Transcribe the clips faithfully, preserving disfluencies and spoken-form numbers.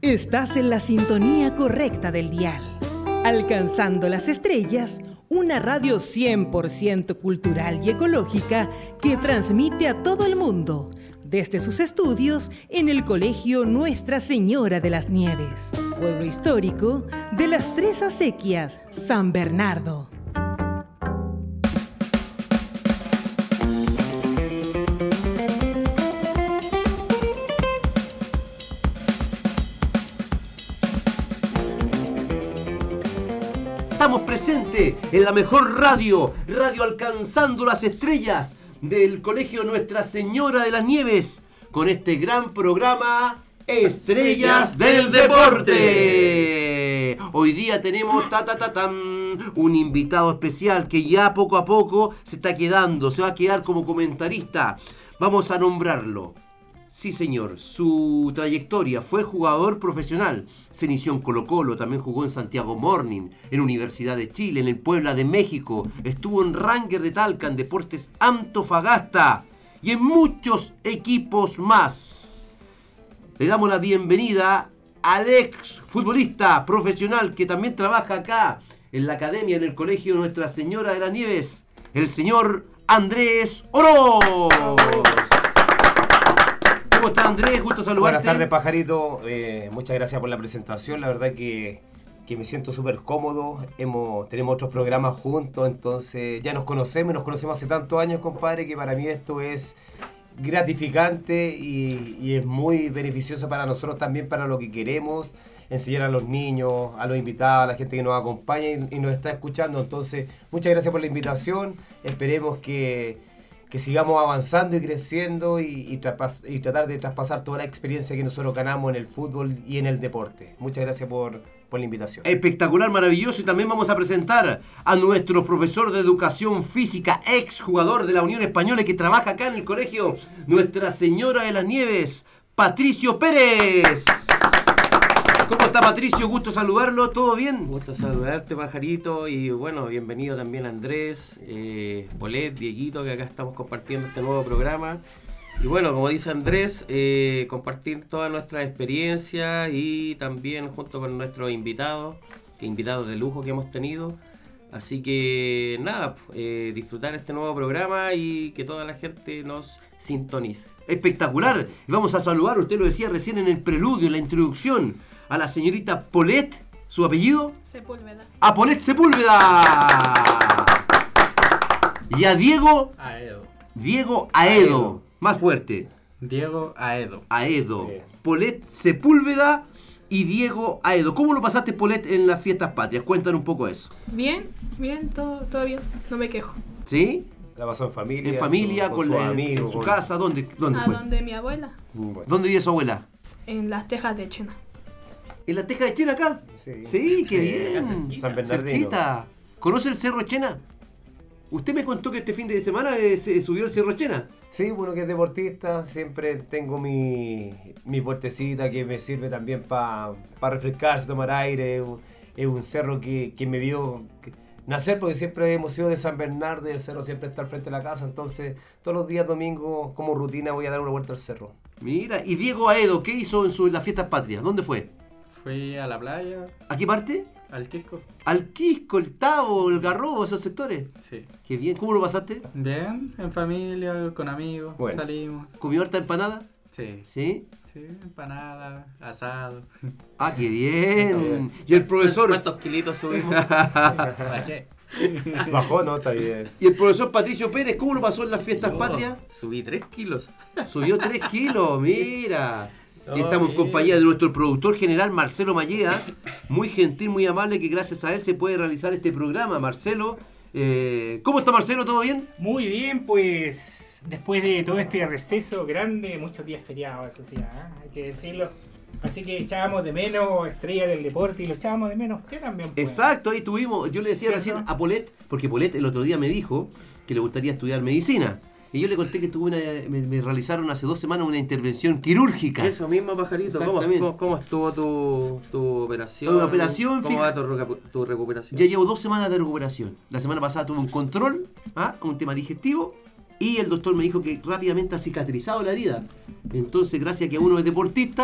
Estás en la sintonía correcta del dial. Alcanzando las estrellas, una radio cien por ciento cultural y ecológica que transmite a todo el mundo, desde sus estudios en el Colegio Nuestra Señora de las Nieves, pueblo histórico de las Tres Acequias, San Bernardo. Estamos presentes en la mejor radio, Radio Alcanzando las Estrellas del Colegio Nuestra Señora de las Nieves, con este gran programa Estrellas del Deporte. Hoy día tenemos ta, ta, ta, tam, un invitado especial que ya poco a poco se está quedando, se va a quedar como comentarista. Vamos a nombrarlo. Sí, señor, su trayectoria: fue jugador profesional, se inició en Colo-Colo, también jugó en Santiago Morning, en Universidad de Chile, en el Puebla de México, estuvo en Ranger de Talca, en Deportes Antofagasta y en muchos equipos más. Le damos la bienvenida al ex futbolista profesional que también trabaja acá en la academia, en el Colegio Nuestra Señora de las Nieves, el señor Andrés Oroz. ¿Cómo está, Andrés? Gusto saludarte. Buenas tardes, Pajarito. Eh, muchas gracias por la presentación. La verdad que, que me siento súper cómodo. Hemos, tenemos otros programas juntos, entonces ya nos conocemos y nos conocemos hace tantos años, compadre, que para mí esto es gratificante y, y es muy beneficioso para nosotros también, para lo que queremos enseñar a los niños, a los invitados, a la gente que nos acompaña y, y nos está escuchando. Entonces, muchas gracias por la invitación. Esperemos que... que sigamos avanzando y creciendo y, y, traspas, y tratar de traspasar toda la experiencia que nosotros ganamos en el fútbol y en el deporte. Muchas gracias por, por la invitación. Espectacular, maravilloso. Y también vamos a presentar a nuestro profesor de educación física, ex jugador de la Unión Española, que trabaja acá en el Colegio Nuestra Señora de las Nieves, Patricio Pérez. ¿Cómo está, Patricio? Gusto saludarlo, ¿todo bien? Gusto saludarte, Pajarito, y bueno, bienvenido también Andrés, eh, Polet, Dieguito, que acá estamos compartiendo este nuevo programa. Y bueno, como dice Andrés, eh, compartir toda nuestra experiencia y también junto con nuestros invitados, que invitados de lujo que hemos tenido. Así que nada, eh, disfrutar este nuevo programa y que toda la gente nos sintonice. Espectacular. Sí. Y vamos a saludar, usted lo decía recién en el preludio, en la introducción, a la señorita Polet, ¿su apellido? Sepúlveda. A Polet Sepúlveda. Y a Diego Aedo. Diego Aedo. Aedo. Más fuerte. Diego Aedo. Aedo. Bien. Polet Sepúlveda y Diego Aedo. ¿Cómo lo pasaste, Polet, en las fiestas patrias? Cuéntanos un poco eso. Bien, bien, todo, todo bien. No me quejo. ¿Sí? ¿La pasó en familia? En familia, con, con, con sus amigos, en su con... casa. ¿Dónde, dónde a fue? A donde mi abuela. Bueno. ¿Dónde vive su abuela? En las Tejas de Chena. ¿En la Teja de Chena acá? Sí. Sí, qué sí, bien. San Bernardino. Cerquita. ¿Conoce el Cerro Chena? Usted me contó que este fin de semana eh, se subió el Cerro Chena. Sí, bueno, que es deportista, siempre tengo mi, mi puertecita que me sirve también para pa refrescarse, tomar aire. Es un cerro que, que me vio nacer, porque siempre hemos sido de San Bernardo y el cerro siempre está al frente de la casa. Entonces, todos los días domingos, como rutina, voy a dar una vuelta al cerro. Mira, y Diego Aedo, ¿qué hizo en, su, en las fiestas patrias? ¿Dónde fue? Fui a la playa. ¿A qué parte? Al Quisco. Al Quisco, el Tavo, el Garrobo, esos sectores. Sí. Qué bien. ¿Cómo lo pasaste? Bien, en familia, con amigos, bueno. Salimos. ¿Comió harta empanada? Sí. ¿Sí? Sí, empanada, asado. Ah, qué bien. ¿Y el profesor? ¿Cuántos kilitos subimos? Bajé. Bajó, no, está bien. ¿Y el profesor Patricio Pérez, cómo lo pasó en las fiestas Yo patrias? Subí tres kilos. Subió tres kilos, mira. Oh, y estamos en bien. compañía de nuestro productor general, Marcelo Mallea, muy gentil, muy amable, que gracias a él se puede realizar este programa. Marcelo, eh, ¿cómo está, Marcelo? ¿Todo bien? Muy bien, pues después de todo este receso grande, muchos días feriados, eso sí, ¿eh? Hay que decirlo. Así que echábamos de menos estrella del deporte y lo echábamos de menos usted también. Pues. Exacto, ahí tuvimos, yo le decía ¿Cierto? recién a Polet, porque Polet el otro día me dijo que le gustaría estudiar medicina. Y yo le conté que tuve una, me, me realizaron hace dos semanas una intervención quirúrgica. Eso mismo, Pajarito. ¿Cómo, cómo, cómo estuvo tu, tu operación? Una operación, ¿Cómo fija, va tu, recu- tu recuperación? Ya llevo dos semanas de recuperación. La semana pasada tuve un control, ¿ah? un tema digestivo, y el doctor me dijo que rápidamente ha cicatrizado la herida. Entonces, gracias a que uno es deportista,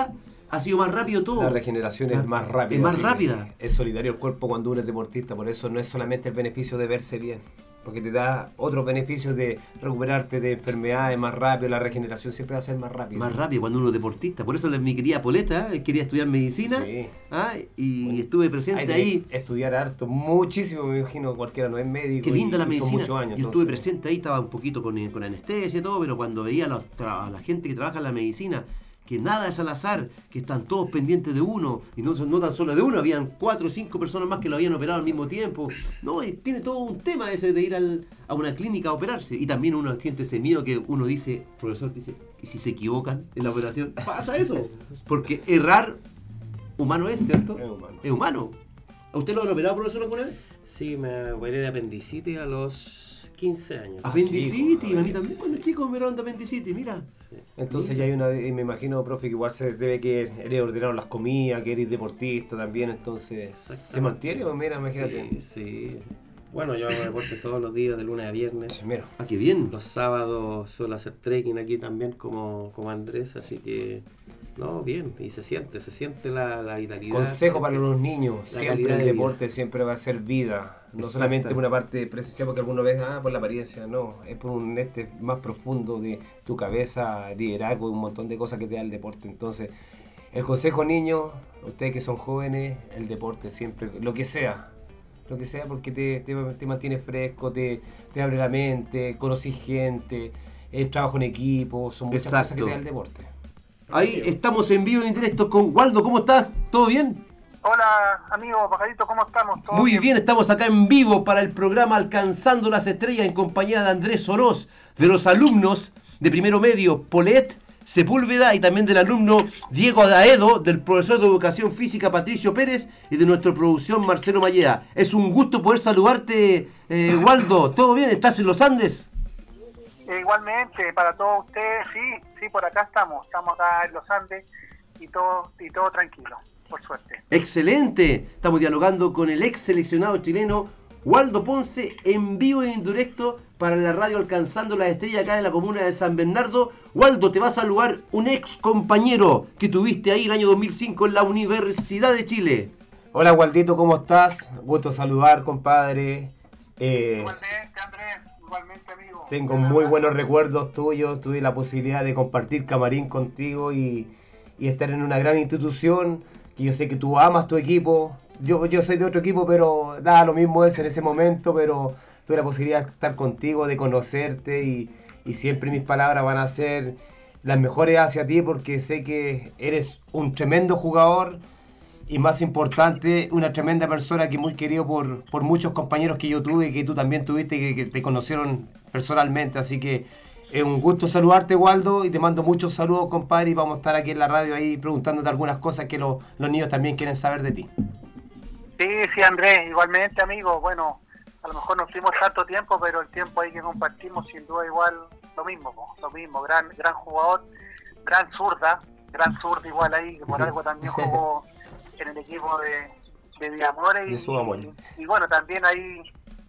ha sido más rápido todo. La regeneración es más rápida. Es más así rápida. que Es solidario el cuerpo cuando uno es deportista, por eso no es solamente el beneficio de verse bien, porque te da otros beneficios de recuperarte de enfermedades más rápido, la regeneración siempre va a ser más rápida. Más rápido cuando uno es deportista. Por eso mi querida Poleta eh, quería estudiar medicina. Sí. ¿Ah? Y Bueno, estuve presente Hay que ahí. estudiar harto, muchísimo, me imagino, cualquiera no es médico. Qué linda y- la y son medicina. muchos años, Yo estuve entonces- presente ahí, estaba un poquito con, con anestesia y todo, pero cuando veía a, los tra- a la gente que trabaja en la medicina, que nada es al azar, que están todos pendientes de uno, y no, no tan solo de uno, habían cuatro o cinco personas más que lo habían operado al mismo tiempo. No, y tiene todo un tema ese de ir al, a una clínica a operarse. Y también uno siente ese miedo que uno dice, profesor dice, ¿y si se equivocan en la operación? Pasa eso. Porque errar humano es, ¿cierto? Es humano. Es humano. ¿A usted lo han operado, profesor, alguna vez? Sí, me operé de apendicitis a los quince años. Ah, Apendicitis, chico, a mí también cuando chico me operaron de apendicitis, mira. Sí. Entonces ya hay una, y me imagino, profe, que igual se debe que eres ordenado las comidas, que eres deportista también, entonces Exactamente. ¿te mantiene? Pues mira, imagínate. Sí, sí. Bueno, yo hago deporte todos los días, de lunes a viernes. Mira, Ah, qué bien. Los sábados suelo hacer trekking aquí también como, como Andrés, así que no, bien, y se siente, se siente la, la vitalidad. consejo se para siente los niños, la siempre calidad el de vida. deporte siempre va a ser vida, no Exacto. solamente una parte presencial porque alguno ve, ah, por la apariencia, no, es por un este más profundo de tu cabeza, liderazgo, un montón de cosas que te da el deporte. Entonces, el consejo, niños, ustedes que son jóvenes, el deporte siempre, lo que sea, lo que sea, porque te, te, te mantiene fresco, te, te abre la mente, conoces gente, el trabajo en equipo, son muchas cosas que Exacto. te da el deporte. Ahí estamos en vivo y en directo con Waldo. ¿Cómo estás? ¿Todo bien? Hola, amigo Pajarito, ¿cómo estamos? ¿Todo Muy bien, estamos acá en vivo para el programa Alcanzando las Estrellas en compañía de Andrés Oroz, de los alumnos de primero medio Polet Sepúlveda y también del alumno Diego Daedo, del profesor de Educación Física Patricio Pérez y de nuestra producción Marcelo Mallea. Es un gusto poder saludarte, eh, Waldo. ¿Todo bien? ¿Estás en los Andes? Eh, igualmente, para todos ustedes, sí, sí, por acá estamos, estamos acá en los Andes y todo, y todo tranquilo, por suerte. Excelente. Estamos dialogando con el ex seleccionado chileno Waldo Ponce en vivo y en directo para la radio Alcanzando las Estrellas acá en la comuna de San Bernardo. Waldo, te va a saludar un ex compañero que tuviste ahí el año dos mil cinco en la Universidad de Chile. Hola, Waldito, ¿cómo estás? Gusto saludar, compadre. Eh, Igualmente, Andrés, igualmente, amigo. Tengo muy buenos recuerdos tuyos, tuve la posibilidad de compartir camarín contigo y, y estar en una gran institución, que yo sé que tú amas tu equipo. Yo, yo soy de otro equipo, pero da lo mismo eso en ese momento, pero tuve la posibilidad de estar contigo, de conocerte y, y siempre mis palabras van a ser las mejores hacia ti porque sé que eres un tremendo jugador y más importante, una tremenda persona que muy querido por, por muchos compañeros que yo tuve y que tú también tuviste y que, que te conocieron personalmente. Así que es un gusto saludarte, Waldo, y te mando muchos saludos, compadre, y vamos a estar aquí en la radio ahí preguntándote algunas cosas que lo- los niños también quieren saber de ti. Sí, sí, Andrés, igualmente, amigo. Bueno, a lo mejor no fuimos tanto tiempo, pero el tiempo ahí que compartimos, sin duda, igual lo mismo, po, lo mismo. Gran gran jugador, gran zurda, gran zurda igual ahí, que por algo también jugó en el equipo de, de Villamores. Y, De Subamor. y, y bueno, también ahí,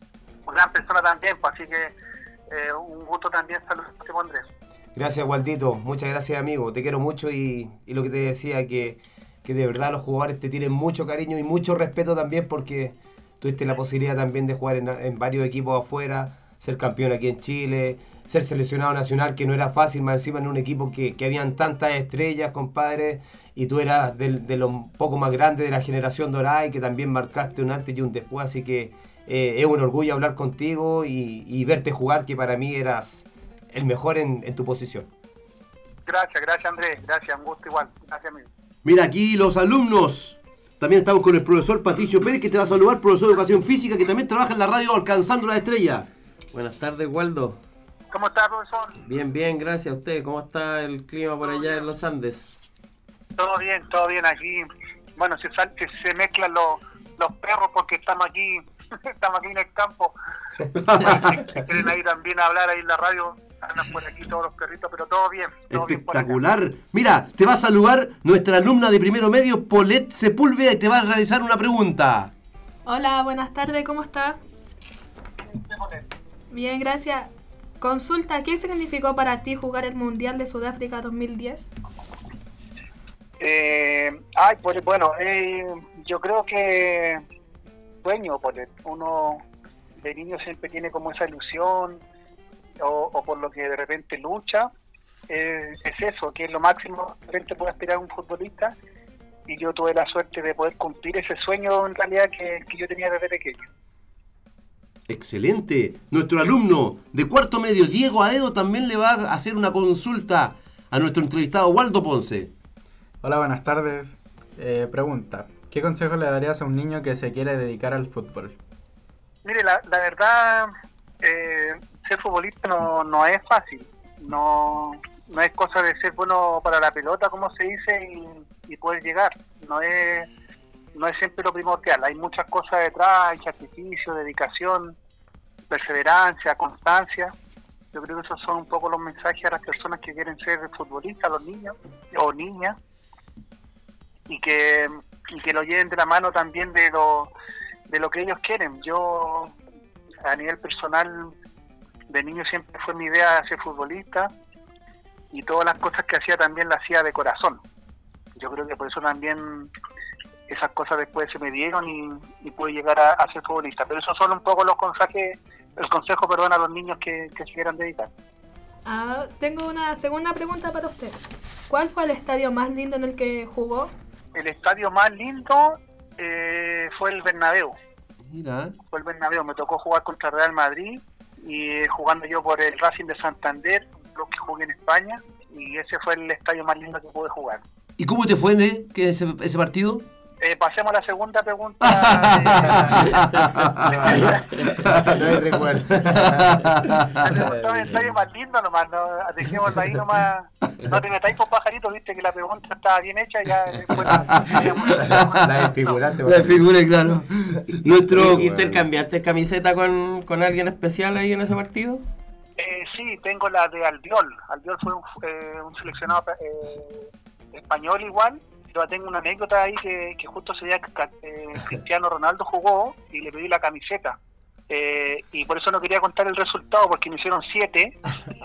gran persona también, pues, así que eh, un gusto también saludarte, Andrés. Gracias, Waldito. Muchas gracias, amigo. Te quiero mucho y, y lo que te decía, que, que de verdad los jugadores te tienen mucho cariño y mucho respeto también porque tuviste la posibilidad también de jugar en, en varios equipos afuera, ser campeón aquí en Chile, ser seleccionado nacional, que no era fácil, más encima en un equipo que, que habían tantas estrellas, compadre, y tú eras de, de los poco más grandes de la generación dorada y que también marcaste un antes y un después, así que eh, es un orgullo hablar contigo y, y verte jugar, que para mí eras el mejor en, en tu posición. Gracias, gracias, Andrés. Gracias, un gusto igual. Gracias, amigo. Mira, aquí los alumnos. También estamos con el profesor Patricio Pérez, que te va a saludar, profesor de Educación Física, que también trabaja en la radio Alcanzando las Estrellas. Buenas tardes, Waldo. ¿Cómo está, profesor? Bien, bien, gracias a usted. ¿Cómo está el clima por allá en los Andes? Todo bien, todo bien aquí. Bueno, se, sal- se, se mezclan los, los perros porque estamos aquí, estamos aquí en el campo. Quieren ahí también a hablar ahí en la radio. Andan por aquí todos los perritos, pero todo bien. Todo bien por acá. Espectacular. Mira, te va a saludar nuestra alumna de primero medio, Polet Sepúlveda, y te va a realizar una pregunta. Hola, buenas tardes, ¿cómo está? Bien, gracias. Consulta, ¿qué significó para ti jugar el Mundial de Sudáfrica dos mil diez? Eh, ay, pues, bueno, eh, yo creo que sueño, porque uno de niño siempre tiene como esa ilusión o, o por lo que de repente lucha, eh, es eso, que es lo máximo que de repente puede aspirar un futbolista, y yo tuve la suerte de poder cumplir ese sueño en realidad que, que yo tenía desde pequeño. Excelente. Nuestro alumno de cuarto medio, Diego Aedo, también le va a hacer una consulta a nuestro entrevistado Waldo Ponce. Hola, buenas tardes. Eh, pregunta, ¿qué consejo le darías a un niño que se quiere dedicar al fútbol? Mire, la, la verdad, eh, ser futbolista no, no es fácil. No, no es cosa de ser bueno para la pelota, como se dice, y, y poder llegar. No es, no es siempre lo primordial. Hay muchas cosas detrás, hay sacrificio, dedicación, perseverancia, constancia. Yo creo que esos son un poco los mensajes a las personas que quieren ser futbolistas, los niños o niñas, y que, y que lo lleven de la mano también de lo, de lo que ellos quieren. Yo, a nivel personal, de niño siempre fue mi idea ser futbolista, y todas las cosas que hacía también las hacía de corazón. Yo creo que por eso también esas cosas después se me dieron y, y pude llegar a, a ser futbolista. Pero esos son un poco los consejos, el consejo, perdón, a los niños que, que se quieran dedicar. Ah, tengo una segunda pregunta para usted. ¿Cuál fue el estadio más lindo en el que jugó? El estadio más lindo eh, fue el Bernabéu. Mira. Fue el Bernabéu. Me tocó jugar contra Real Madrid, y eh, jugando yo por el Racing de Santander, lo que jugué en España, y ese fue el estadio más lindo que pude jugar. ¿Y cómo te fue eh, que ese, ese partido? Eh, pasemos a la segunda pregunta. No hay recuerdo. La pregunta es el estadio más lindo nomás, no, dejémoslo ahí nomás. No te metáis por pajarito, viste que la pregunta estaba bien hecha, ya después la, La desfiguraste. La desfiguré, claro. Nuestro... ¿Intercambiaste camiseta con, con alguien especial ahí en ese partido? Eh, sí, tengo la de Albiol. Albiol fue un, eh, un seleccionado eh, español igual. Yo tengo una anécdota ahí que, que justo ese día eh, Cristiano Ronaldo jugó y le pedí la camiseta. Eh, y por eso no quería contar el resultado, porque me hicieron siete.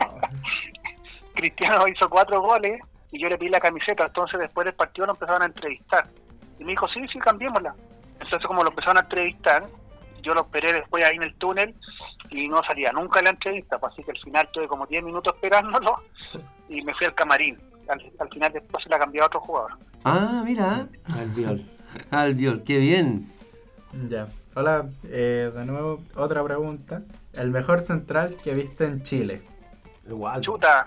Cristiano hizo cuatro goles y yo le pedí la camiseta. Entonces después del partido lo empezaron a entrevistar. Y me dijo, sí, sí, cambiémosla. Entonces como lo empezaron a entrevistar, yo lo esperé después ahí en el túnel y no salía nunca la entrevista. Pues así que al final tuve como diez minutos esperándolo y me fui al camarín. Al, al final después se la cambié a otro jugador. Ah, mira. Albiol. Albiol, qué bien. Ya. Hola, eh, de nuevo, otra pregunta. El mejor central que viste en Chile. Igual. Chuta.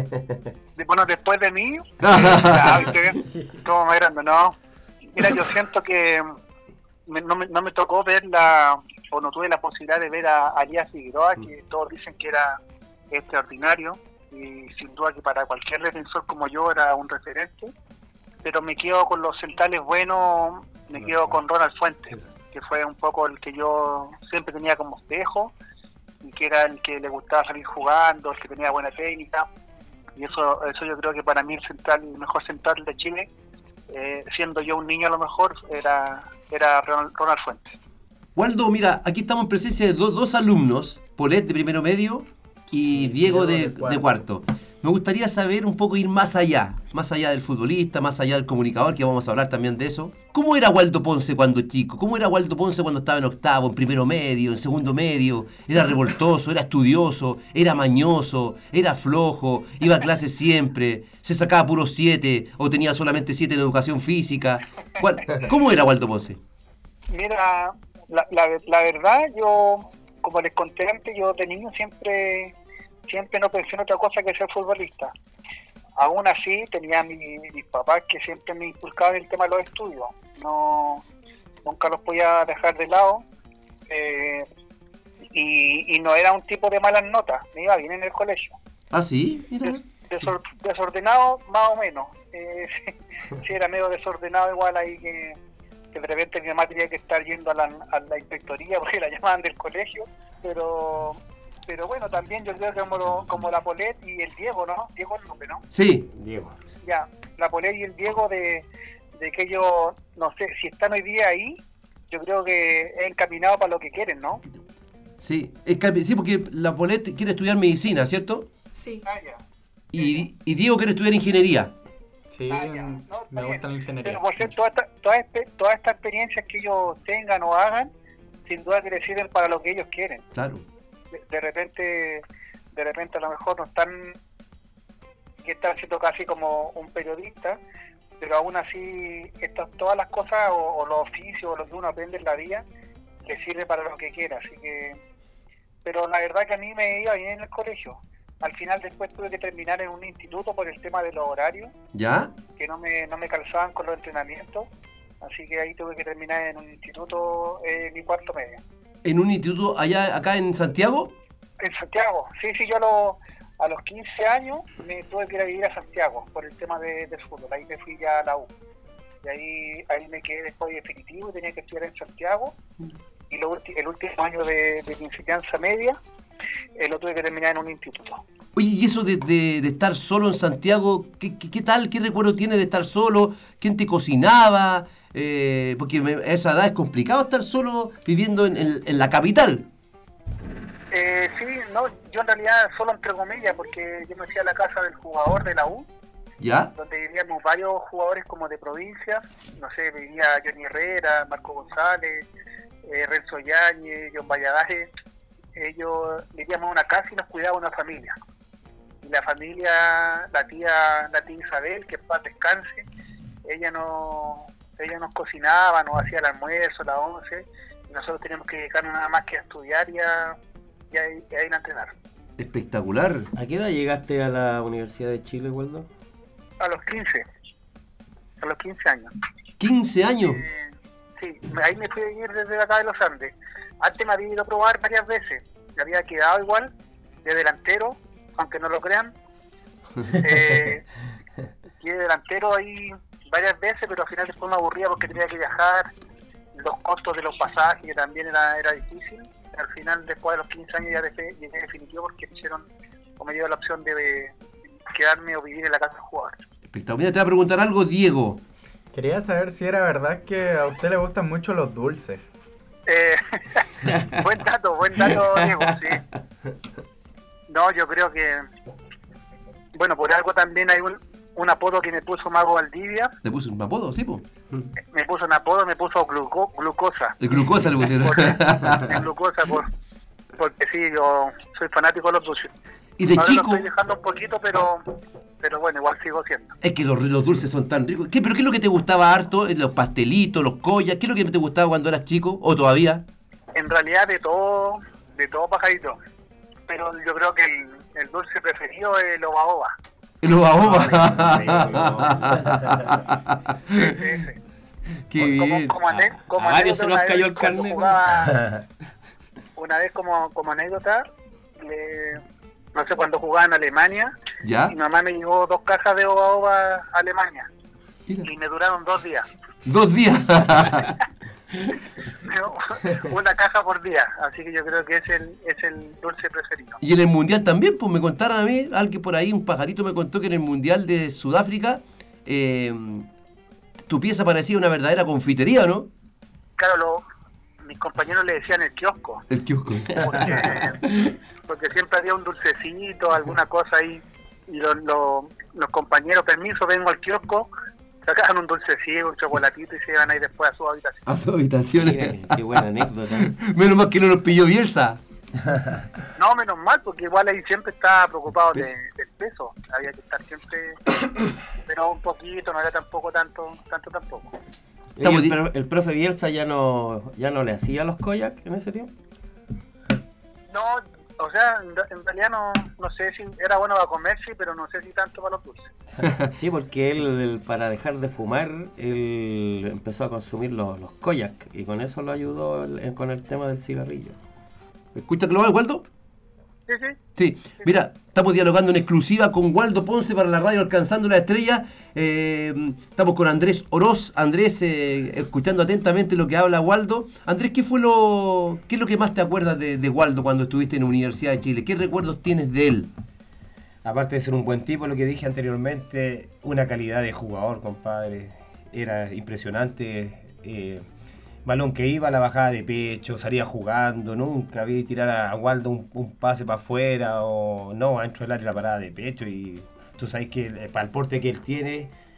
De- bueno, después de mí, ya, ¿viste? Como más grande, no. Mira, yo siento que me- no, me, no me tocó ver la, o no tuve la posibilidad de ver a Arias Figueroa, que todos dicen que era extraordinario, y sin duda que para cualquier defensor como yo era un referente. Pero me quedo con los centrales buenos, me quedo con Ronald Fuentes, que fue un poco el que yo siempre tenía como espejo, y que era el que le gustaba salir jugando, el que tenía buena técnica, y eso eso yo creo que para mí el central, el mejor central de Chile, eh, siendo yo un niño a lo mejor, era era Ronald, Ronald Fuentes. Waldo, mira, aquí estamos en presencia de do- dos alumnos, Polet de primero medio y Diego de, de cuarto. Me gustaría saber un poco, ir más allá, más allá del futbolista, más allá del comunicador, que vamos a hablar también de eso. ¿Cómo era Waldo Ponce cuando chico? ¿Cómo era Waldo Ponce cuando estaba en octavo, en primero medio, en segundo medio? ¿Era revoltoso, era estudioso, era mañoso, era flojo, iba a clase siempre, se sacaba puros siete o tenía solamente siete en educación física? ¿Cuál- ¿Cómo era Waldo Ponce? Mira, la, la, la verdad, yo, como les conté antes, yo de niño siempre siempre no pensé en otra cosa que ser futbolista. Aún así, tenía mi, mis papás que siempre me inculcaban el tema de los estudios. No, nunca los podía dejar de lado. Eh, y, y no era un tipo de malas notas, me iba bien en el colegio. ¿Ah, sí? Mira. Des- desor- desordenado, más o menos. Eh, sí, era medio desordenado igual ahí que, que de repente mi mamá tenía que estar yendo a la, a la inspectoría porque la llamaban del colegio, pero pero bueno, también yo creo que como, lo- como la Polet y el Diego, ¿no? Diego es el nombre, ¿no? Sí. Diego. Ya, la Polet y el Diego de, de que ellos, no sé, si están hoy día ahí, yo creo que es encaminado para lo que quieren, ¿no? Sí, es que- sí, porque la Polet quiere estudiar medicina, ¿cierto? Sí. Ah, ya. Y, y Diego quiere estudiar ingeniería. Sí, Ah, ya. en No, me gusta la ingeniería. Pero por ser todas esta, toda este, todas estas experiencias que ellos tengan o hagan, sin duda que les sirven para lo que ellos quieren. Claro. De, de repente, de repente a lo mejor no están, que están siendo casi como un periodista, pero aún así estas, todas las cosas o, o los oficios o lo que uno aprende en la vida, le sirve para lo que quiera. Así que, pero la verdad que a mí me iba bien en el colegio. Al final después tuve que terminar en un instituto por el tema de los horarios, ¿Ya? que no me, no me calzaban con los entrenamientos, así que ahí tuve que terminar en un instituto en mi cuarto medio. ¿En un instituto allá, acá en Santiago? En Santiago, sí, sí, yo a los, a los quince años me tuve que ir a vivir a Santiago por el tema de, del fútbol, ahí me fui ya a la U. Y ahí, ahí me quedé después definitivo y tenía que estudiar en Santiago. Y lo ulti, el último año de, de mi enseñanza media eh, lo tuve que terminar en un instituto. Oye, y eso de, de, de estar solo en Santiago, ¿qué, qué, qué tal? ¿Qué recuerdo tienes de estar solo? ¿Quién te cocinaba? Eh, porque me, a esa edad es complicado estar solo viviendo en, en, en la capital. Eh, sí, no, yo en realidad solo entre comillas, porque yo me fui a la casa del jugador de la U, ¿Ya? donde vivíamos varios jugadores como de provincia, no sé, vivía Johnny Herrera, Marco González, eh, Renzo Yáñez, John Valladares. Ellos vivíamos en una casa y nos cuidaba una familia. Y la familia, la tía, la tía Isabel, que en paz descanse, ella no, ella nos cocinaba, nos hacía el almuerzo, la once, y nosotros teníamos que dedicarnos nada más que a estudiar y a, y a, y a ir a entrenar. Espectacular. ¿A qué edad llegaste a la Universidad de Chile, Waldo? A los quince, a los quince años. ¿quince años? Eh, sí, ahí me fui a vivir desde acá de los Andes. Antes me había ido a probar varias veces, me había quedado igual, de delantero, aunque no lo crean. Eh, y de delantero ahí varias veces, pero al final después me aburría porque tenía que viajar, los costos de los pasajes, que también era, era difícil. Al final, después de los quince años, ya dejé, llegué definitivo porque me hicieron, o me dio la opción de, de quedarme o vivir en la casa del jugador. Espectacular. Mira, te voy a preguntar algo, Diego. Quería saber si era verdad que a usted le gustan mucho los dulces. Eh, buen dato, buen dato, Diego, sí. No, yo creo que, bueno, por algo también hay un, un apodo que me puso Mago Valdivia. ¿Le puso un apodo? Sí, po. Me puso un apodo, me puso gluco, glucosa. El glucosa le pusieron. Por, el glucosa, por, porque sí, yo soy fanático de los dulces. Y de Ahora chico... lo estoy dejando un poquito, pero pero bueno, igual sigo siendo. Es que los, los dulces son tan ricos. ¿Qué, ¿Pero qué es lo que te gustaba harto? ¿Los pastelitos, los collas? ¿Qué es lo que te gustaba cuando eras chico? ¿O todavía? En realidad de todo, de todo pajarito. Pero yo creo que el, el dulce preferido es el oba oba. El oba oba. Qué bien. Como, como, ane, como a varios se nos anécdota, cayó el cuando carnet. jugaba- una vez como, como anécdota, le- no sé, cuando jugaba en Alemania, ¿Ya? mi mamá me llevó dos cajas de oba oba a Alemania. Mira. Y me duraron dos días. Dos días. Una caja por día, así que yo creo que es el, es el dulce preferido. Y en el mundial también, pues me contaron a mí, alguien por ahí, un pajarito me contó que en el mundial de Sudáfrica eh, tu pieza parecía una verdadera confitería, ¿no? Claro, lo, mis compañeros le decían el kiosco, El kiosco. porque, porque siempre había un dulcecito, alguna cosa ahí, y los, los, los compañeros, permiso, vengo al kiosco, sacaban un dulcecito, un chocolatito y se iban ahí después a su habitación. A sus habitaciones. Mira, qué buena anécdota. Menos mal que no nos pilló Bielsa. No, menos mal, porque igual ahí siempre estaba preocupado de, del peso, había que estar siempre, pero un poquito, no era tampoco tanto, tanto tampoco. Oye, Estamos el, di- pro- el profe Bielsa ya no ya no le hacía los koyak en ese tiempo. No, o sea, en, en realidad no, no sé si era bueno para comer, sí, pero no sé si tanto para los dulces. Sí, porque él, él, para dejar de fumar, él empezó a consumir los, los koyak y con eso lo ayudó el- con el tema del cigarrillo. ¿Escucha Global, Waldo? Sí, sí. Sí, mira, estamos dialogando en exclusiva con Waldo Ponce para la radio Alcanzando la Estrella. Eh, estamos con Andrés Oroz. Andrés, eh, escuchando atentamente lo que habla Waldo. Andrés, ¿qué fue lo, qué es lo que más te acuerdas de, de Waldo cuando estuviste en la Universidad de Chile? ¿Qué recuerdos tienes de él? Aparte de ser un buen tipo, lo que dije anteriormente, una calidad de jugador, compadre. Era impresionante. Eh, balón que iba, la bajada de pecho, salía jugando. Nunca vi tirar a Waldo un, un pase para afuera o no, adentro del área la parada de pecho. Y tú sabes que eh, para el porte que él tiene,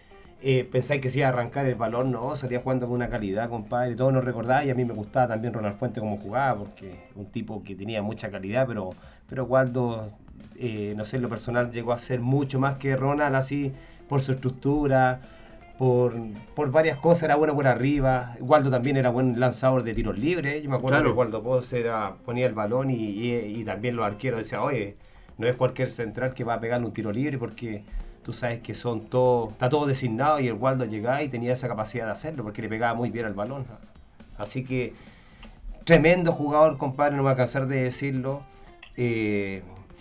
eh, pensáis que se iba a arrancar el balón, no, salía jugando con una calidad, compadre, todos nos recordaba, y a mí me gustaba también Ronald Fuentes como jugaba, porque un tipo que tenía mucha calidad, pero, pero Waldo, eh, no sé, en lo personal llegó a ser mucho más que Ronald, así, por su estructura, por, por varias cosas, era bueno por arriba. Waldo también era buen lanzador de tiros libres. Yo me acuerdo Claro. que Waldo Pos era, ponía el balón y, y, y también los arqueros decían, oye, no es cualquier central que va a pegarle un tiro libre, porque tú sabes que son todo, está todo designado, y el Waldo llegaba y tenía esa capacidad de hacerlo porque le pegaba muy bien al balón. Así que tremendo jugador, compadre, no me voy a cansar de decirlo. Eh,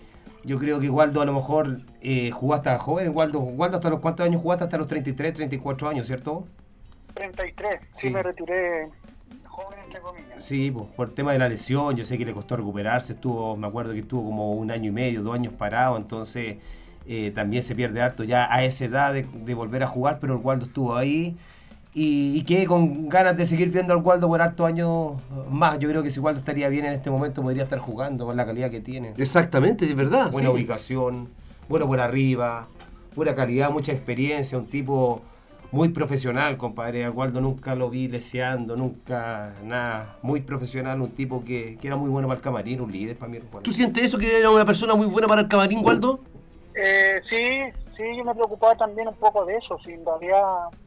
yo creo que Waldo a lo mejor eh, jugó hasta joven. Waldo, Waldo, ¿hasta los cuántos años jugaste? Hasta los treinta y tres, treinta y cuatro años, ¿cierto? treinta y tres, sí, Sí. me retiré joven, entre comillas. Sí, pues, por el tema de la lesión, yo sé que le costó recuperarse, estuvo, me acuerdo que estuvo como un año y medio, dos años parado, entonces eh, también se pierde harto ya a esa edad de, de volver a jugar, pero el Waldo estuvo ahí y, y quedé con ganas de seguir viendo al Waldo por hartos años más. Yo creo que si Waldo estaría bien en este momento podría estar jugando con la calidad que tiene. Exactamente, es verdad. Buena sí. ubicación, bueno por arriba, pura calidad, mucha experiencia, un tipo muy profesional, compadre. A Waldo nunca lo vi leseando, nunca nada. Muy profesional, un tipo que, que era muy bueno para el camarín, un líder para mí. Waldo. ¿Tú sientes eso, que era una persona muy buena para el camarín, Waldo? Eh, sí, sí, yo me preocupaba también un poco de eso. Si en realidad,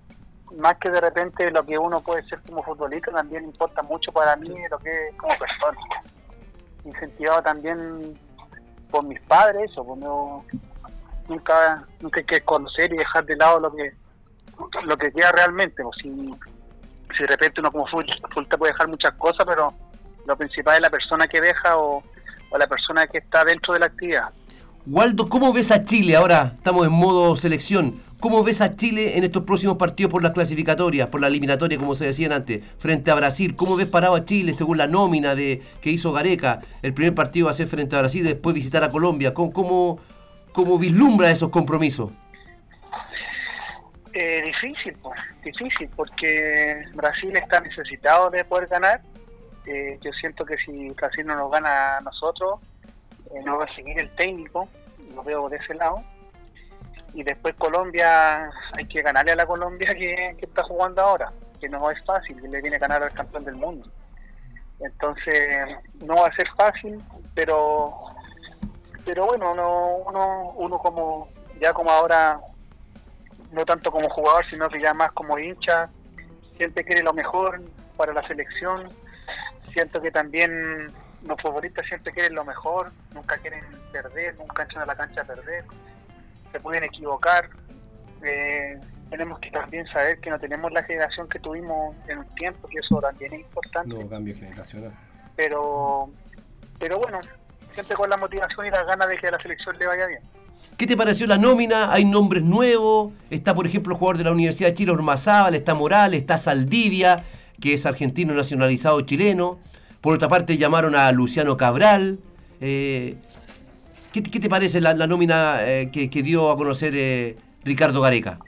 más que de repente lo que uno puede ser como futbolista, también importa mucho para mí lo que es como persona. Incentivado también por mis padres, o por no, nunca, nunca hay que conocer y dejar de lado lo que lo que queda realmente. Pues si, si de repente uno como futbolista puede dejar muchas cosas, pero lo principal es la persona que deja o, o la persona que está dentro de la actividad. Waldo, ¿cómo ves a Chile? Ahora estamos en modo selección. ¿Cómo ves a Chile en estos próximos partidos por las clasificatorias, por la eliminatoria, como se decían antes, frente a Brasil? ¿Cómo ves parado a Chile según la nómina de que hizo Gareca? El primer partido va a ser frente a Brasil, después visitar a Colombia. ¿Cómo, cómo, cómo vislumbra esos compromisos? Eh, difícil, pues, difícil, porque Brasil está necesitado de poder ganar. Eh, yo siento que si Brasil no nos gana a nosotros, eh, no va a seguir el técnico, lo veo de ese lado. Y después Colombia, hay que ganarle a la Colombia que, que está jugando ahora, que no es fácil, que le viene a ganar al campeón del mundo. Entonces, no va a ser fácil, pero pero bueno, uno, uno, uno como ya como ahora, no tanto como jugador, sino que ya más como hincha, siempre quiere lo mejor para la selección. Siento que también los futbolistas siempre quieren lo mejor, nunca quieren perder, nunca entran a la cancha a perder, se pueden equivocar. Eh, tenemos que también saber que no tenemos la generación que tuvimos en un tiempo, que eso también es importante. No, cambio generacional. Pero, pero bueno, siempre con la motivación y las ganas de que a la selección le vaya bien. ¿Qué te pareció la nómina? ¿Hay nombres nuevos? Está, por ejemplo, el jugador de la Universidad de Chile, Ormazábal, está Morales, está Saldivia, que es argentino nacionalizado chileno. Por otra parte, llamaron a Luciano Cabral. Eh, ¿qué, ¿Qué te parece la, la nómina eh, que, que dio a conocer eh, Ricardo Gareca?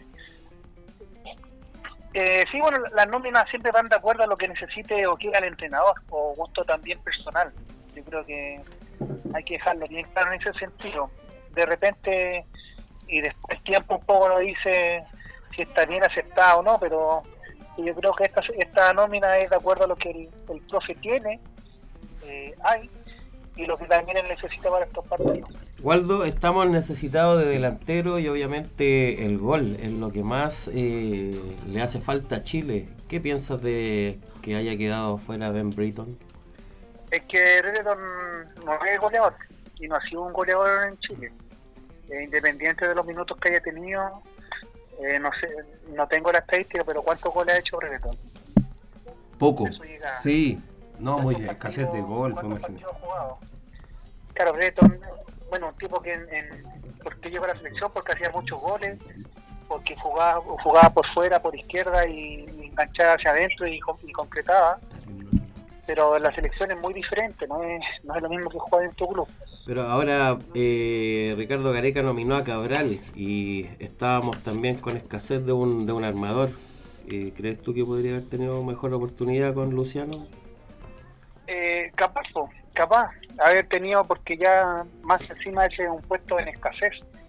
Eh, sí, bueno, las nóminas siempre van de acuerdo a lo que necesite o quiera el entrenador, o gusto también personal. Yo creo que hay que dejarlo bien claro en ese sentido. De repente, y después el tiempo un poco lo dice si está bien aceptado o no, pero yo creo que esta esta nómina es de acuerdo a lo que el, el profe tiene, eh, hay, y lo que también él necesita para estos partidos. Waldo, estamos necesitados de delantero y obviamente el gol es lo que más eh, le hace falta a Chile. ¿Qué piensas de que haya quedado fuera Ben Britton? Es que Redon no es goleador y no ha sido un goleador en Chile. Eh, independiente de los minutos que haya tenido, eh, no sé, no tengo la estadística, pero ¿cuántos goles ha hecho Redon? Poco. Eso llega. Sí. No, muy ¿Cuántos escasez de partidos- gol, me cuántos imagino. partidos ha jugado? Claro, Redon, bueno, un tipo que en, en, ¿por qué llegó a la selección? Porque hacía muchos goles, porque jugaba jugaba por fuera, por izquierda y, y enganchaba hacia adentro y, y concretaba. Pero la selección es muy diferente, no es, no es lo mismo que jugar en tu club. Pero ahora eh, Ricardo Gareca nominó a Cabral y estábamos también con escasez de un, de un armador. Eh, ¿Crees tú que podría haber tenido mejor oportunidad con Luciano? Eh, capaz, po, capaz, haber tenido, porque ya más encima ese es un puesto en escasez.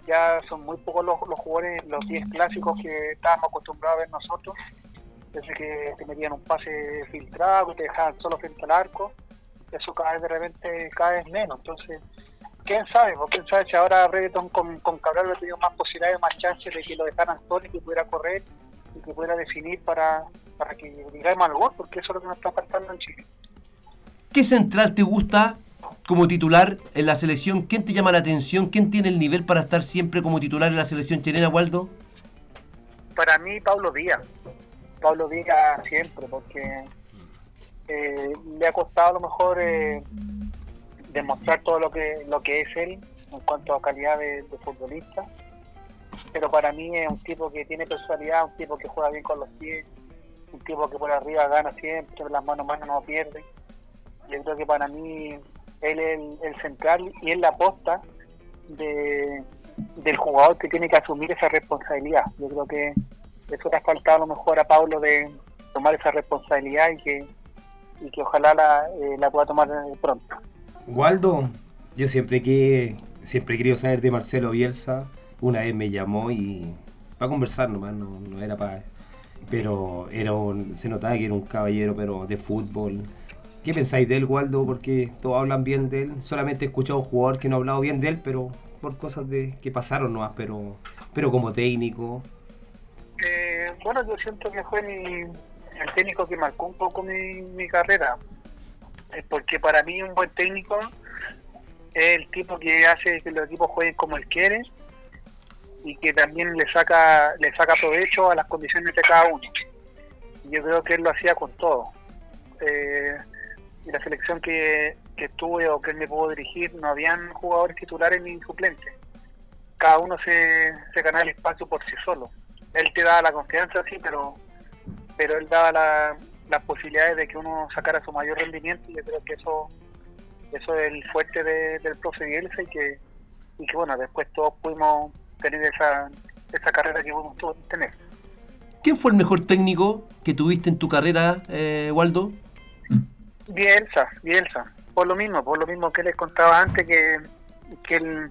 ya son muy pocos los, los jugadores, los diez clásicos que estábamos acostumbrados a ver nosotros, desde que te metían un pase filtrado, que te dejaban solo frente al arco, eso cada vez de repente cada vez menos. Entonces, quién sabe, porque quién sabe si ahora Brereton con, con Cabral hubiera tenido más posibilidades, más chances de que lo dejaran solo y que pudiera correr y que pudiera definir para, para que llegáramos al gol, porque eso es lo que nos está faltando en Chile. ¿Qué central te gusta como titular en la selección? ¿Quién te llama la atención? ¿Quién tiene el nivel para estar siempre como titular en la selección chilena, Waldo? Para mí, Pablo Díaz. Pablo Díaz siempre, porque eh, le ha costado a lo mejor eh, demostrar todo lo que lo que es él en cuanto a calidad de, de futbolista, pero para mí es un tipo que tiene personalidad, un tipo que juega bien con los pies, un tipo que por arriba gana siempre, las manos manos no pierde. Yo creo que para mí él es el, el central y es la posta de, del jugador que tiene que asumir esa responsabilidad. Yo creo que eso le ha faltado a lo mejor a Pablo, de tomar esa responsabilidad y que y que ojalá la, eh, la pueda tomar pronto. Waldo, yo siempre que siempre he querido saber de Marcelo Bielsa. Una vez me llamó y para conversar nomás, no, no era para, pero era un, se notaba que era un caballero, pero de fútbol. ¿Qué pensáis de él, Waldo? Porque todos hablan bien de él. Solamente he escuchado a un jugador que no ha hablado bien de él, pero por cosas de que pasaron nomás, pero pero como técnico. Eh, bueno, yo siento que fue mi, el técnico que marcó un poco mi, mi carrera, eh, porque para mí un buen técnico es el tipo que hace que los equipos jueguen como él quiere y que también le saca le saca provecho a las condiciones de cada uno. Yo creo que él lo hacía con todo. Eh, y la selección que, que estuve o que él me pudo dirigir, no habían jugadores titulares ni suplentes. Cada uno se, se ganaba el espacio por sí solo. Él te daba la confianza, sí, pero pero él daba la, las posibilidades de que uno sacara su mayor rendimiento, y yo creo que eso eso es el fuerte de, del profe Bielsa, y que y que bueno, después todos pudimos tener esa esa carrera que pudimos todos tener. ¿Quién fue el mejor técnico que tuviste en tu carrera, eh, Waldo? Bielsa, Bielsa, por lo mismo, por lo mismo que les contaba antes, que, que él,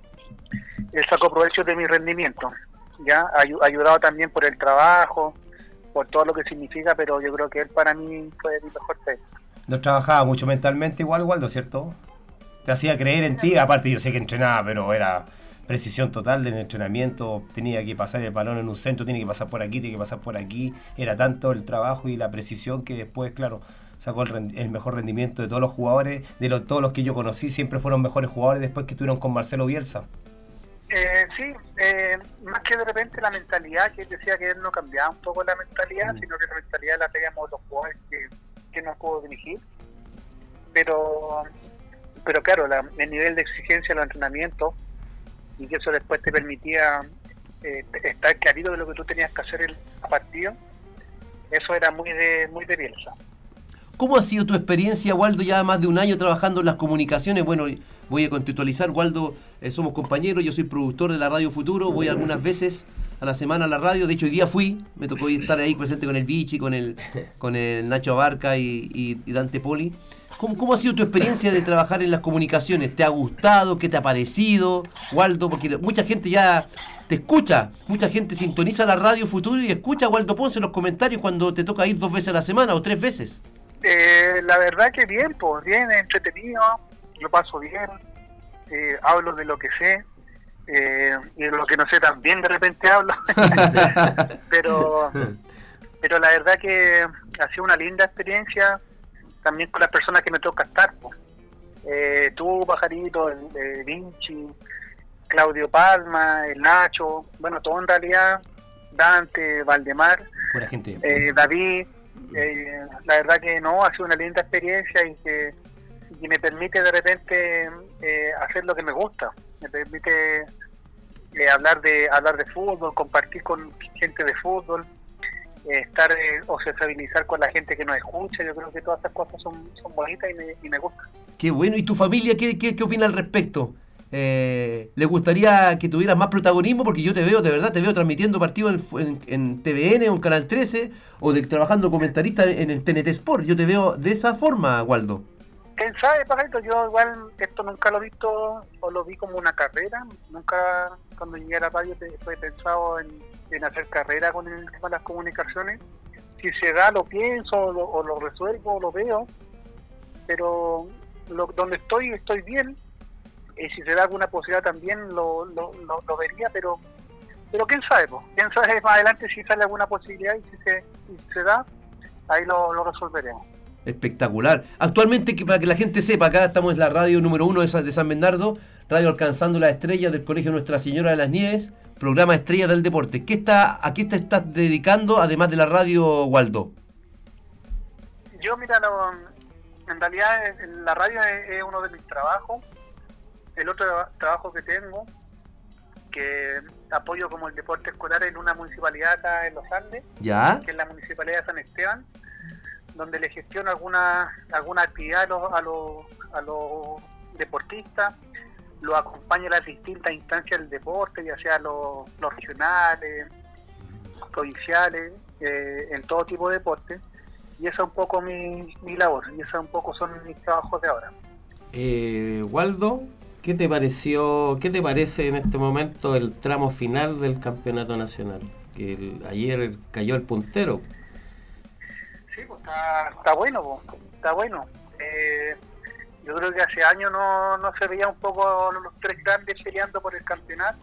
él sacó provecho de mi rendimiento, ya ayudado también por el trabajo, por todo lo que significa, pero yo creo que él para mí fue mi mejor técnico. No trabajaba mucho mentalmente igual, Waldo, ¿cierto? Te hacía creer en ti, aparte yo sé que entrenaba, pero era precisión total del entrenamiento, tenía que pasar el balón en un centro, tiene que pasar por aquí, tiene que pasar por aquí, era tanto el trabajo y la precisión que después, claro, sacó el, rend- el mejor rendimiento de todos los jugadores, de los, todos los que yo conocí, siempre fueron mejores jugadores después que estuvieron con Marcelo Bielsa. Eh, sí, eh, más que de repente la mentalidad, que él decía que él no cambiaba un poco la mentalidad, mm. sino que la mentalidad la teníamos los jugadores que, que nos pudo dirigir, pero pero claro, la, el nivel de exigencia de los entrenamientos, y que eso después te permitía eh, estar clarito de lo que tú tenías que hacer el partido, eso era muy de muy de Bielsa. ¿Cómo ha sido tu experiencia, Waldo, ya más de un año trabajando en las comunicaciones? Bueno, voy a contextualizar, Waldo, eh, somos compañeros, yo soy productor de la Radio Futuro, voy algunas veces a la semana a la radio, de hecho hoy día fui, me tocó estar ahí presente con el Vichy, con el con el Nacho Abarca y, y, y Dante Poli. ¿Cómo, ¿Cómo ha sido tu experiencia de trabajar en las comunicaciones? ¿Te ha gustado? ¿Qué te ha parecido, Waldo? Porque mucha gente ya te escucha, mucha gente sintoniza la Radio Futuro y escucha a Waldo Ponce en los comentarios cuando te toca ir dos veces a la semana o tres veces. Eh, la verdad que bien, pues bien, entretenido, lo paso bien, eh, hablo de lo que sé, eh, y de lo que no sé también de repente hablo, pero pero la verdad que ha sido una linda experiencia, también con las personas que me toca estar, pues. eh, tú, Pajarito, el, el Vinci, Claudio Palma, el Nacho, bueno, todo en realidad, Dante, Valdemar, buena gente, eh, David. Eh, la verdad que no, ha sido una linda experiencia y que, y que me permite de repente eh, hacer lo que me gusta, me permite eh, hablar de hablar de fútbol, compartir con gente de fútbol, eh, estar eh, o sociabilizar con la gente que nos escucha. Yo creo que todas esas cosas son, son bonitas y me, y me gustan. Qué bueno. ¿Y tu familia qué, qué, qué opina al respecto? Eh, ¿Le gustaría que tuvieras más protagonismo? Porque yo te veo, de verdad, te veo transmitiendo partidos en, en, en T V N o en Canal trece, o de, trabajando comentarista en el T N T Sport. Yo te veo de esa forma, Waldo. ¿Quién sabe, pajarito? Yo igual esto nunca lo he visto o lo vi como una carrera. Nunca cuando llegué a la radio he pensado en, en hacer carrera con el tema de las comunicaciones. Si se da lo pienso o lo, o lo resuelvo o lo veo, pero lo, donde estoy estoy bien. Y si se da alguna posibilidad también lo, lo, lo, lo vería, pero pero quién sabe, po? quién sabe más adelante si sale alguna posibilidad y si se, si se da, ahí lo, lo resolveremos. Espectacular. Actualmente, que para que la gente sepa, acá estamos en la radio número uno de San, de San Bernardo, radio Alcanzando las Estrellas del Colegio Nuestra Señora de las Nieves, programa Estrellas del Deporte. ¿Qué está, ¿A qué te estás dedicando, además de la radio, Waldo? Yo, mira, lo, en realidad la radio es, es uno de mis trabajos. El otro trabajo que tengo, que apoyo como el deporte escolar en una municipalidad acá en Los Andes, ¿Ya? que es la municipalidad de San Esteban, donde le gestiono alguna alguna actividad a los, a los, a los deportistas, los acompaño a las distintas instancias del deporte, ya sea los, los regionales, provinciales, eh, en todo tipo de deporte, y esa es un poco mi, mi labor, y esos un poco son mis trabajos de ahora. Eh, Waldo, ¿qué te pareció, qué te parece en este momento el tramo final del campeonato nacional? Que el, ayer cayó el puntero. Sí, pues está, está bueno, pues, está bueno. Eh, yo creo que hace años no, no se veía un poco los tres grandes peleando por el campeonato.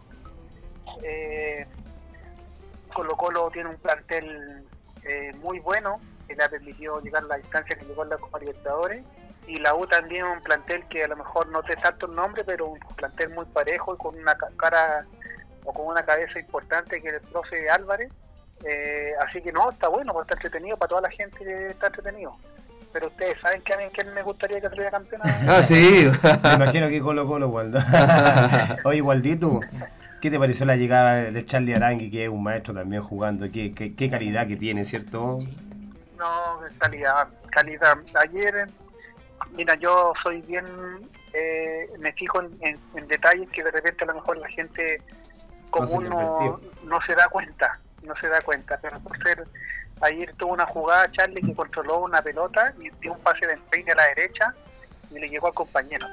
Eh, Colo Colo tiene un plantel eh, muy bueno, que le ha permitido llegar a la distancia que llegó en la Copa Libertadores. Y la U también un plantel que a lo mejor no te tanto el nombre, pero un plantel muy parejo y con una cara o con una cabeza importante que es el profe Álvarez. Eh, así que no, está bueno, está entretenido para toda la gente que está entretenido. Pero ustedes saben que a mí quién me gustaría que saliera campeón. Ah, sí. Me imagino que Colo Colo, Waldo. Oye, Waldito, ¿qué te pareció la llegada de Charlie Arangui, que es un maestro también jugando? ¿Qué, qué, qué calidad que tiene, cierto? No, calidad, calidad. Ayer, mira, yo soy bien, eh, me fijo en, en, en detalles que de repente a lo mejor la gente común no, no se da cuenta, no se da cuenta, pero por ser, ayer tuvo una jugada Charlie que controló una pelota y dio un pase de empeine a la derecha y le llegó al compañero.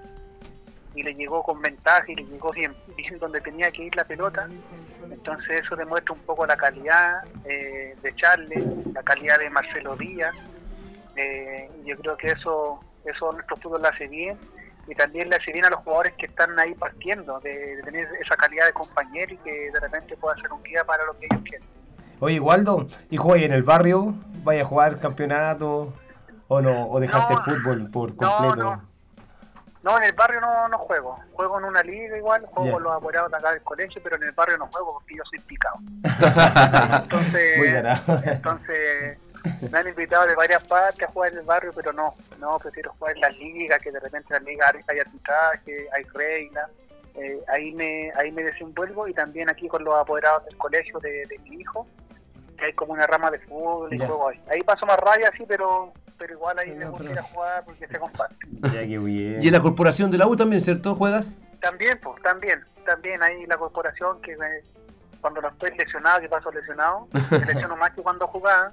Y le llegó con ventaja y le llegó bien, bien donde tenía que ir la pelota. Entonces eso demuestra un poco la calidad eh, de Charlie, la calidad de Marcelo Díaz. Eh, yo creo que eso eso a nuestro fútbol le hace bien y también le hace bien a los jugadores que están ahí partiendo, de, de tener esa calidad de compañero y que de repente pueda ser un guía para lo que ellos quieren. Oye, Waldo, ¿y juegas en el barrio? ¿Vaya a jugar campeonato o no o dejaste no, el fútbol por completo? No, no. No, en el barrio no, no juego. Juego en una liga igual, juego Yeah. con los apoderados de acá del colegio, pero en el barrio no juego porque yo soy picado. entonces, Muy ganado. entonces me han invitado de varias partes a jugar en el barrio, pero no, no, prefiero jugar en las ligas, que de repente en las ligas hay arbitraje, hay reglas. Eh, ahí me ahí me desenvuelvo y también aquí con los apoderados del colegio de, de mi hijo, que hay como una rama de fútbol y Ya. juego ahí. Ahí paso más raya, sí, pero pero igual ahí me gusta ir a jugar porque se comparte. Ya, qué bien. Y en la corporación de la U también, ¿cierto? ¿Juegas? También, pues, también, también ahí la corporación que me, cuando no estoy lesionado, que paso lesionado, me lesiono más que cuando jugaba,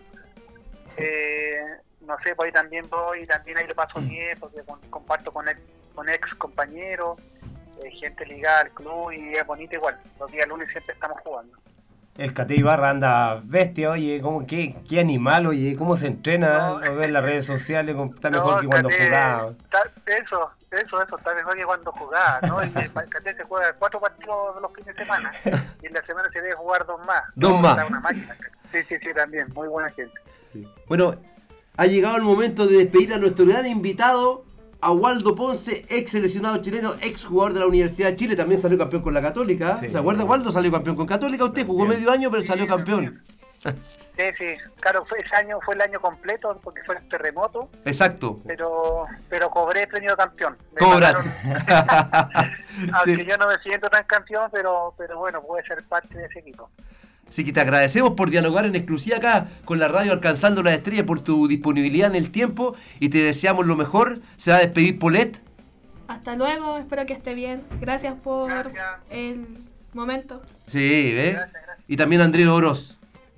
eh, no sé, pues ahí también voy, también ahí lo paso bien, porque con, comparto con ex, con ex compañeros, eh, gente ligada al club y es bonito igual, los días lunes siempre estamos jugando. El Cate Ibarra anda bestia, oye, ¿cómo, qué, qué animal, oye, cómo se entrena, No. lo ves en las redes sociales, como- está No, mejor que cuando Cate, jugaba. está- eso, eso, eso, está mejor que cuando jugaba, ¿no? Y el Cate se juega cuatro partidos los fines de semana y en la semana se debe jugar dos más. Dos No, más. está una máquina. Sí, sí, sí, también, muy buena gente. Bueno, ha llegado el momento de despedir a nuestro gran invitado, a Waldo Ponce, ex seleccionado chileno, ex jugador de la Universidad de Chile, también salió campeón con la Católica. Sí. ¿Se acuerda, Waldo? Salió campeón con Católica, usted jugó Bien. medio año, pero salió campeón. Sí, sí, claro, fue, ese año fue el año completo porque fue el terremoto, Exacto. pero pero cobré premio de campeón. Me Cobra. pagaron- Aunque Sí. yo no me siento tan campeón, pero pero bueno, pude ser parte de ese equipo. Así que te agradecemos por dialogar en exclusiva acá con la radio Alcanzando las Estrellas, por tu disponibilidad en el tiempo y te deseamos lo mejor. Se va a despedir Polet. Hasta luego, espero que esté bien. Gracias por Gracias. el momento. Sí, ¿eh? Gracias, gracias. Y también Andrés Oroz.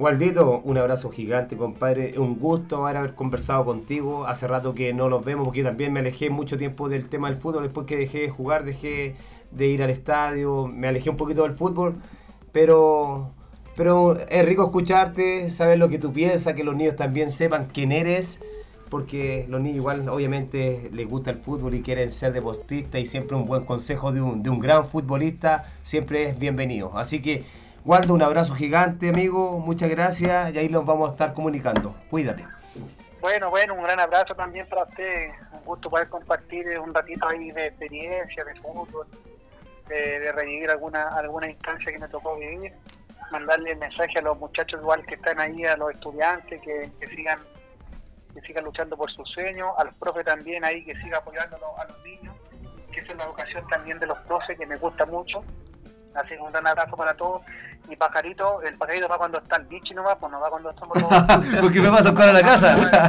Waldito, un abrazo gigante, compadre. Un gusto haber conversado contigo. Hace rato que no los vemos porque también me alejé mucho tiempo del tema del fútbol. Después que dejé de jugar, dejé de ir al estadio, me alejé un poquito del fútbol. Pero, pero es rico escucharte, saber lo que tú piensas, que los niños también sepan quién eres. Porque los niños igual obviamente les gusta el fútbol y quieren ser deportistas y siempre un buen consejo de un, de un gran futbolista siempre es bienvenido. Así que Waldo, un abrazo gigante, amigo, muchas gracias y ahí nos vamos a estar comunicando. Cuídate. Bueno, bueno, un gran abrazo también para usted. Un gusto poder compartir un ratito ahí de experiencia, de fútbol, de, de revivir alguna alguna instancia que me tocó vivir. Mandarle el mensaje a los muchachos igual que están ahí, a los estudiantes, que, que sigan que sigan luchando por sus sueños, a los profes también ahí, que sigan apoyando a los, a los niños, que esa es la educación también de los profes, que me gusta mucho. Así que un gran abrazo para todos. Y Pajarito, el Pajarito va cuando está el bichi, no va, pues no va cuando estamos todos. Porque me vas a buscar a la casa.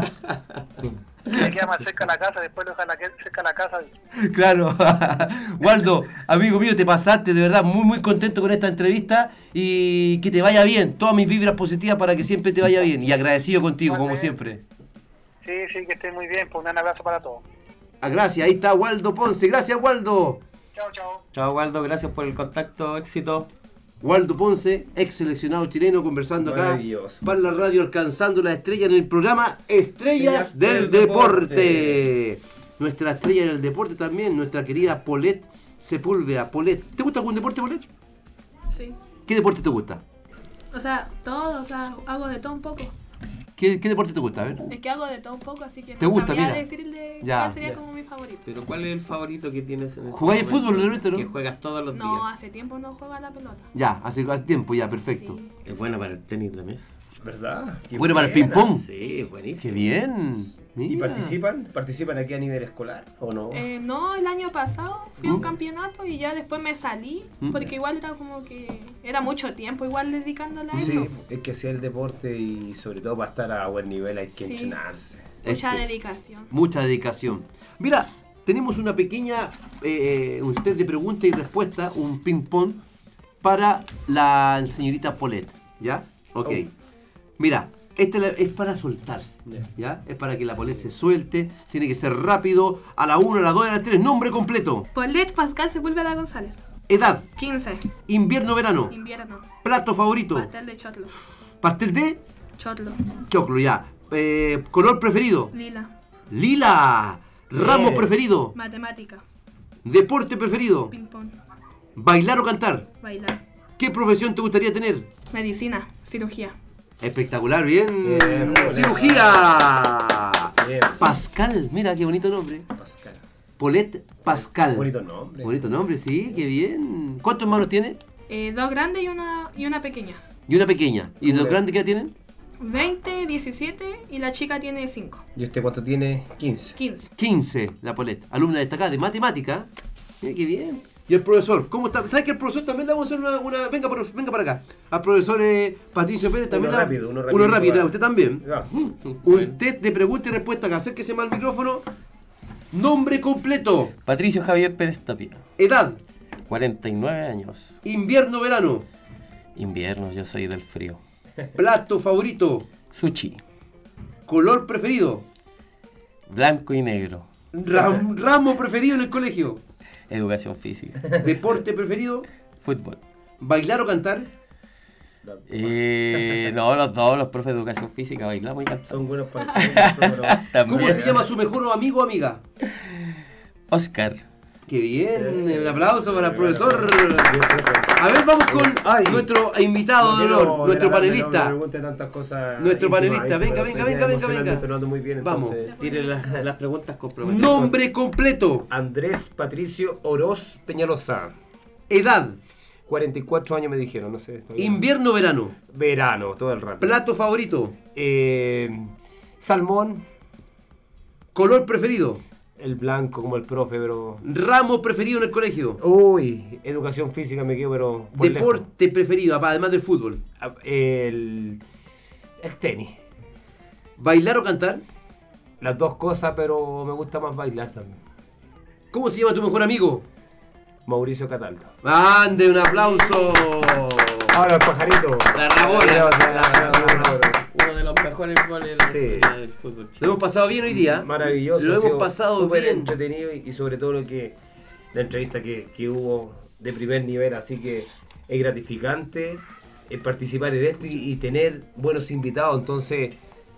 Se queda más cerca de la casa, después lo deja la, cerca de la casa. Claro. Waldo, amigo mío, te pasaste, de verdad, muy muy contento con esta entrevista y que te vaya bien. Todas mis vibras positivas para que siempre te vaya bien. Y agradecido contigo, como siempre. Sí, sí, que estés muy bien. Pues un gran abrazo para todos. Ah, gracias, ahí está Waldo Ponce. Gracias, Waldo. Chao, chao. Chao, Waldo, gracias por el contacto, éxito. Waldo Ponce, ex seleccionado chileno, conversando acá para la radio Alcanzando las Estrellas en el programa Estrellas, Estrellas del, del deporte. deporte. Nuestra estrella en el deporte también, nuestra querida Paulette Sepúlveda. Paulette, ¿te gusta algún deporte, Paulette? Sí. ¿Qué deporte te gusta? O sea, todo, o sea, hago de todo un poco. ¿Qué, qué deporte te gusta? A ver. Es que hago de todo un poco, así que ¿Te no gusta, sabría mira? decirle Ya, cuál sería ya. como mi favorito. Pero ¿cuál es el favorito que tienes en este ¿Jugáis momento? fútbol, realmente, no? Que juegas todos los No, días. hace tiempo no juego a la pelota. Ya, hace, hace tiempo, ya, perfecto. Sí. Es buena para el tenis de mesa. ¿Verdad? Qué Bueno, para el buena. ping-pong. Sí, es buenísimo. Qué bien. ¿Y Mira. participan? ¿Participan aquí a nivel escolar o no? Eh, no, el año pasado fui a un ¿Mm? campeonato y ya después me salí, ¿Mm? porque igual era como que era mucho tiempo igual dedicándole a Sí, eso. es que sea el deporte y sobre todo para estar a buen nivel hay que Sí. entrenarse. Mucha Este, dedicación. Mucha dedicación. Mira, tenemos una pequeña, eh, un test de pregunta y respuesta, un ping-pong para la señorita Paulette, ¿ya? Ok. Oh. Mira, esta es la- es para soltarse, ¿ya? Es para que la Paulette se suelte, tiene que ser rápido, a la una, a la dos, a la tres, nombre completo, Paulette Pascal Sepúlveda González. edad, quince. invierno, verano, Invierno. plato favorito, Pastel de chotlo. pastel de Chotlo. choclo, ya. Eh, color preferido, Lila. lila, ramo Bien. preferido, Matemática. deporte preferido, Ping pong. bailar o cantar. Bailar. ¿Qué profesión te gustaría tener? Medicina. Cirugía. Espectacular, bien. Bien, bien. Cirugía. Bien. Pascal, mira qué bonito nombre. Pascal. Paulette Pascal. Bonito nombre. Bonito nombre, sí, qué bien. ¿Cuántos hermanos tiene? Eh, dos grandes y una, y una pequeña. Y una pequeña. ¿Y los Bien. grandes qué tienen? veinte, diecisiete y la chica tiene cinco. ¿Y usted cuánto tiene? quince. quince. quince, la Paulette. Alumna destacada de matemática. Mira qué bien. Y el profesor, ¿cómo está? ¿Sabes que el profesor también le vamos a hacer una... una- venga, por- venga para acá. Al profesor eh, Patricio Pérez también. Uno la- rápido, uno Uno rápido. rápido, usted también. Ya. Un test de pregunta y respuesta acá. Acérquese más al micrófono. Nombre completo. Patricio Javier Pérez Tapia. Edad. cuarenta y nueve años. Invierno, verano. Invierno, yo soy del frío. Plato favorito. Sushi. Color preferido. Blanco y negro. Ram- ramo preferido en el colegio. Educación física. Deporte preferido. Fútbol. Bailar o cantar. Eh, no, los dos, los profes de educación física bailamos y cantamos. Son buenos para el También. ¿Cómo se llama su mejor amigo o amiga? Oscar. Qué bien. Un aplauso para el profesor. A ver, vamos con Ay. nuestro invitado de honor, nuestro panelista. Nuestro panelista. Venga, venga, venga, venga, venga. Muy bien, Vamos. entonces. Tire las, las preguntas comprometidas. Nombre completo. Andrés Patricio Oroz Peñalosa. Edad. cuarenta y cuatro años me dijeron, no sé. todavía. Invierno, verano. Verano, todo el rato. Plato favorito. Eh, salmón, Color preferido. el blanco como el profe, pero... Ramo preferido en el colegio. Uy, educación física me quedo, pero... por Deporte preferido, apa, además del fútbol. lejos. El, el tenis. Bailar o cantar. Las dos cosas, pero me gusta más bailar también. ¿Cómo se llama tu mejor amigo? Mauricio Cataldo. Ande, un aplauso. Ahora, pajarito. La Rabola. La- la- La- la- Uno de los mejores goles de la Sí. historia del fútbol Lo chileno. hemos pasado bien hoy día. Maravilloso. Lo ha hemos sido pasado súper bien. entretenido y, y sobre todo lo que la entrevista que, que hubo de primer nivel, así que es gratificante eh, participar en esto y, y tener buenos invitados. Entonces,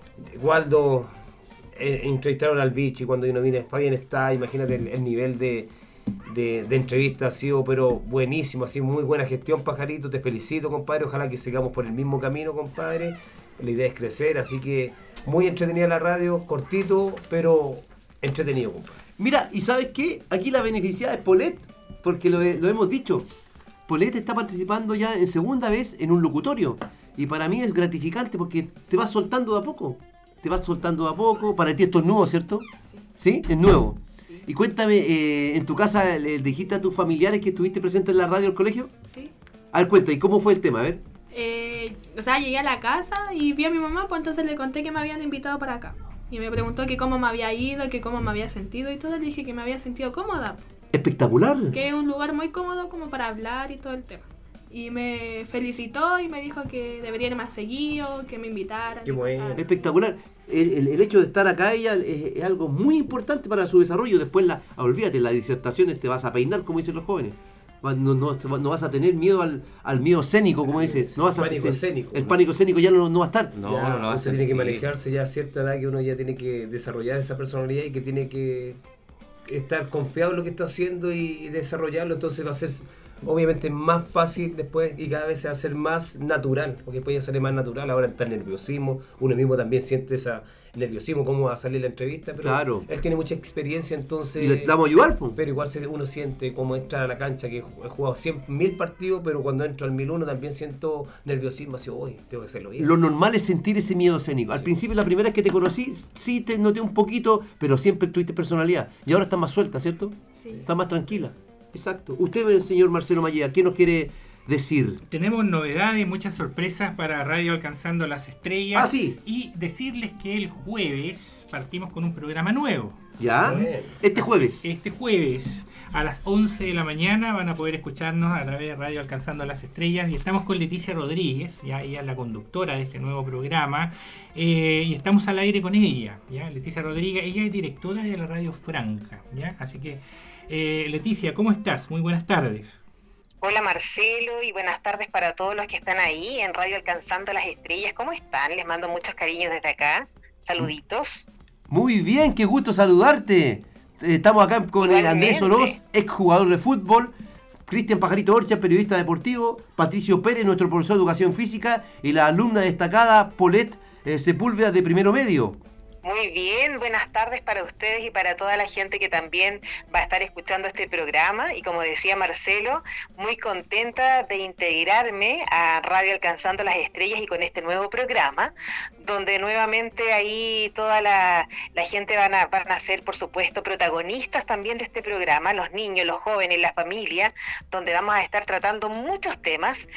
Waldo, eh, entrevistaron al Vichy cuando yo no vine, Fabián está, imagínate el, el nivel de, de, de entrevista ha sido pero buenísimo, así muy buena gestión, Pajarito, te felicito, compadre, ojalá que sigamos por el mismo camino, compadre, la idea es crecer, así que muy entretenida la radio, cortito, pero entretenido, compadre. Mira, ¿y sabes qué? Aquí la beneficiada es Polet, porque lo, lo hemos dicho. Polet está participando ya en segunda vez en un locutorio. Y para mí es gratificante porque te vas soltando de a poco. Te vas soltando de a poco. Para ti esto es nuevo, ¿cierto? Sí. ¿Sí? Es nuevo. Sí. Y cuéntame, eh, ¿en tu casa le dijiste a tus familiares que estuviste presente en la radio del colegio? Sí. A ver, cuenta, ¿y cómo fue el tema? A ver. Eh, o sea, llegué a la casa y vi a mi mamá, pues entonces le conté que me habían invitado para acá. Y me preguntó que cómo me había ido, que cómo me había sentido y todo. Le dije que me había sentido cómoda. Espectacular. Que es un lugar muy cómodo como para hablar y todo el tema. Y me felicitó y me dijo que debería ir más seguido, que me invitaran. Qué y bueno. cosas así. Espectacular. El, el- el hecho de estar acá ella es, es algo muy importante para su desarrollo. Después, la, olvídate, las disertaciones te vas a peinar, como dicen los jóvenes. Va- No, no, no vas a tener miedo al, al miedo escénico, como dice. No vas a, Pánico escénico. El pánico escénico ya no, no va a estar. No, Ya, no lo va a usted tiene que sentir. manejarse ya a cierta edad que uno ya tiene que desarrollar esa personalidad y que tiene que estar confiado en lo que está haciendo y, y desarrollarlo, entonces va a ser obviamente más fácil después y cada vez se va a hacer más natural, porque después ya sale más natural, ahora está el nerviosismo, uno mismo también siente ese nerviosismo, cómo va a salir la entrevista, pero Claro. él tiene mucha experiencia, entonces... Y le vamos a ayudar, pues. Pero igual se- uno siente como entrar a la cancha, que he jugado cien mil partidos, pero cuando entro al mil uno también siento nerviosismo, así, uy, tengo que hacerlo bien. Lo normal es sentir ese miedo escénico. Al principio, la primera vez que te conocí, sí te noté un poquito, pero siempre tuviste personalidad. Y ahora estás más suelta, ¿cierto? Sí. Estás más tranquila. Exacto. Usted, señor Marcelo Mallea, ¿qué nos quiere decir? Tenemos novedades, muchas sorpresas para Radio Alcanzando las Estrellas. Ah, sí. Y decirles que el jueves partimos con un programa nuevo. ¿Ya? Bien. Este jueves. Este jueves a las once de la mañana van a poder escucharnos a través de Radio Alcanzando las Estrellas y estamos con Leticia Rodríguez, ya ella es la conductora de este nuevo programa eh, y estamos al aire con ella, ya Leticia Rodríguez, ella es directora de la Radio Franja, ya así que eh, Leticia, ¿cómo estás? Muy buenas tardes. Hola Marcelo y buenas tardes para todos los que están ahí en Radio Alcanzando las Estrellas. ¿Cómo están? Les mando muchos cariños desde acá. Saluditos. Muy bien, qué gusto saludarte. Eh, Estamos acá con el Andrés Oroz, exjugador de fútbol, Cristian Pajarito Orcha, periodista deportivo, Patricio Pérez, nuestro profesor de educación física, y la alumna destacada Polet eh, Sepúlveda de primero medio. Muy bien, buenas tardes para ustedes y para toda la gente que también va a estar escuchando este programa. Y como decía Marcelo, muy contenta de integrarme a Radio Alcanzando las Estrellas y con este nuevo programa, donde nuevamente ahí toda la, la gente van a, van a ser, por supuesto, protagonistas también de este programa, los niños, los jóvenes, la familia, donde vamos a estar tratando muchos temas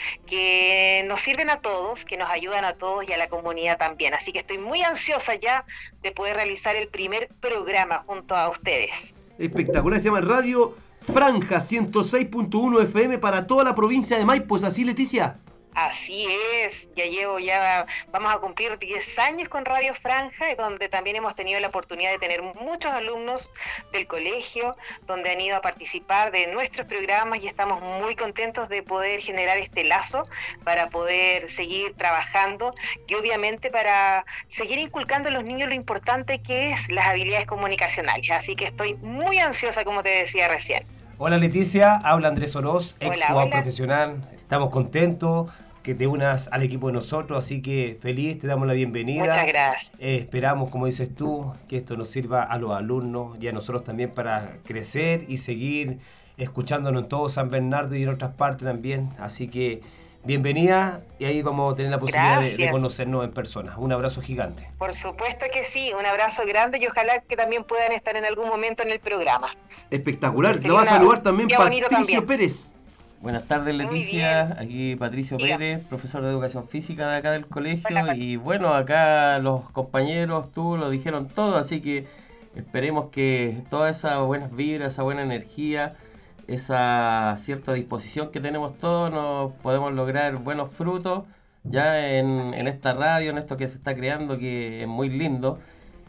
que nos sirven a todos, que nos ayudan a todos y a la comunidad también. Así que estoy muy ansiosa ya de poder realizar el primer programa junto a ustedes. Espectacular, se llama Radio Franja ciento seis punto uno F M para toda la provincia de Maipo. ¿Es así, Leticia? Así es, ya llevo, ya vamos a cumplir diez años con Radio Franja, donde también hemos tenido la oportunidad de tener muchos alumnos del colegio, donde han ido a participar de nuestros programas y estamos muy contentos de poder generar este lazo para poder seguir trabajando y obviamente para seguir inculcando a los niños lo importante que es las habilidades comunicacionales. Así que estoy muy ansiosa, como te decía recién. Hola Leticia, habla Andrés Oroz, ex Hola, jugador hola. profesional. Estamos contentos que te unas al equipo de nosotros, así que feliz, te damos la bienvenida. Muchas gracias. Eh, esperamos, como dices tú, que esto nos sirva a los alumnos y a nosotros también para crecer y seguir escuchándonos en todo San Bernardo y en otras partes también. Así que bienvenida y ahí vamos a tener la posibilidad de, de Gracias. conocernos en persona. Un abrazo gigante. Por supuesto que sí, un abrazo grande y ojalá que también puedan estar en algún momento en el programa. Espectacular. Te Sería va a una- saludar también sería bonito Patricio también. Pérez. Buenas tardes Muy Leticia, bien. aquí Patricio Diga. Pérez, profesor de educación física de acá del colegio. Hola, Pat- Y bueno, acá los compañeros, tú lo dijeron todo, así que esperemos que toda esa buena vibra, esa buena energía esa cierta disposición que tenemos todos, nos podemos lograr buenos frutos ya en, en esta radio, en esto que se está creando, que es muy lindo.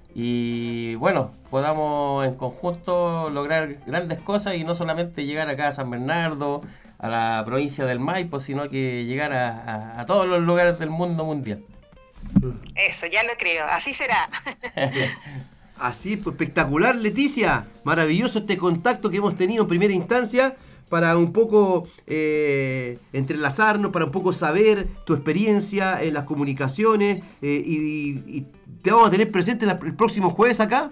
Y bueno, podamos en conjunto lograr grandes cosas y no solamente llegar acá a San Bernardo, a la provincia del Maipo, sino que llegar a, a, a todos los lugares del mundo mundial. Eso, ya lo creo, así será. Así, pues espectacular, Leticia. Maravilloso este contacto que hemos tenido en primera instancia para un poco eh, entrelazarnos, para un poco saber tu experiencia en las comunicaciones eh, y, y te vamos a tener presente la, el próximo jueves acá.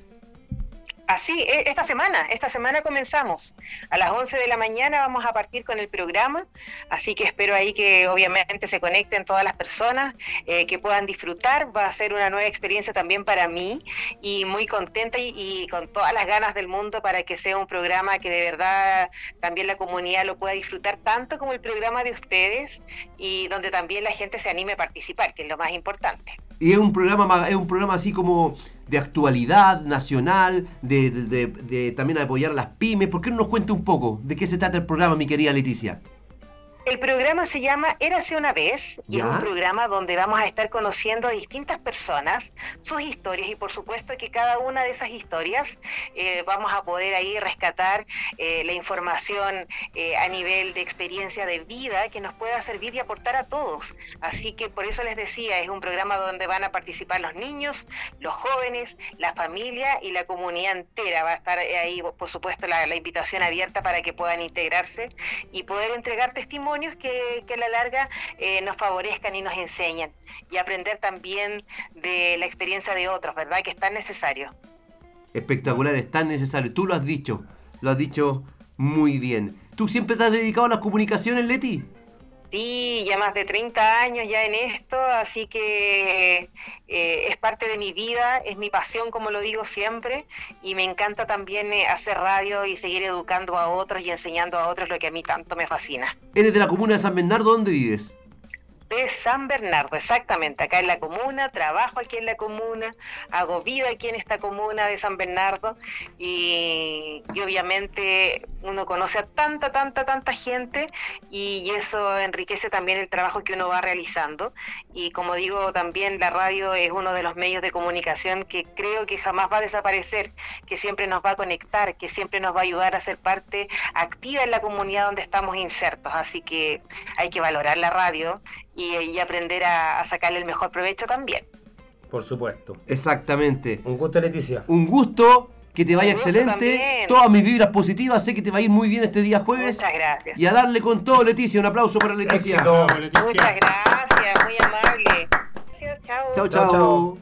Así, esta semana, esta semana comenzamos. A las once de la mañana vamos a partir con el programa, así que espero ahí que obviamente se conecten todas las personas, eh, que puedan disfrutar. Va a ser una nueva experiencia también para mí y muy contenta y, y con todas las ganas del mundo para que sea un programa que de verdad también la comunidad lo pueda disfrutar tanto como el programa de ustedes y donde también la gente se anime a participar, que es lo más importante. Y es un programa, es un programa así como de actualidad nacional, de, de, de, de también de apoyar a las pymes. ¿Por qué no nos cuenta un poco de qué se trata el programa, mi querida Leticia? El programa se llama Érase una vez y ¿Ya? es un programa donde vamos a estar conociendo a distintas personas, sus historias y por supuesto que cada una de esas historias eh, vamos a poder ahí rescatar eh, la información eh, a nivel de experiencia de vida que nos pueda servir y aportar a todos. Así que por eso les decía, es un programa donde van a participar los niños, los jóvenes, la familia y la comunidad entera. Va a estar ahí por supuesto la, la invitación abierta para que puedan integrarse y poder entregar testimonios Que, que a la larga eh, nos favorezcan y nos enseñen y aprender también de la experiencia de otros, ¿verdad? Que es tan necesario. Espectacular, es tan necesario. Tú lo has dicho, lo has dicho muy bien. ¿Tú siempre te has dedicado a las comunicaciones, Leti? Sí, ya más de treinta años ya en esto, así que eh, es parte de mi vida, es mi pasión, como lo digo siempre, y me encanta también eh, hacer radio y seguir educando a otros y enseñando a otros lo que a mí tanto me fascina. ¿Eres de la comuna de San Bernardo? ¿Dónde vives? De San Bernardo, exactamente, acá en la comuna, trabajo aquí en la comuna, hago vida aquí en esta comuna de San Bernardo y, y obviamente uno conoce a tanta, tanta, tanta gente y, y eso enriquece también el trabajo que uno va realizando y como digo también la radio es uno de los medios de comunicación que creo que jamás va a desaparecer, que siempre nos va a conectar, que siempre nos va a ayudar a ser parte activa en la comunidad donde estamos insertos, así que hay que valorar la radio y, y aprender a, a sacarle el mejor provecho también. Por supuesto. Exactamente. Un gusto, Leticia. Un gusto, que te vaya Un gusto excelente. también. Todas mis vibras positivas, sé que te va a ir muy bien este día jueves. Muchas gracias. Y a darle con todo, Leticia. Un aplauso para Leticia. Éxito. Bravo, Leticia. Muchas gracias, muy amable. Gracias, chao. Chao, Chao, chao. chao.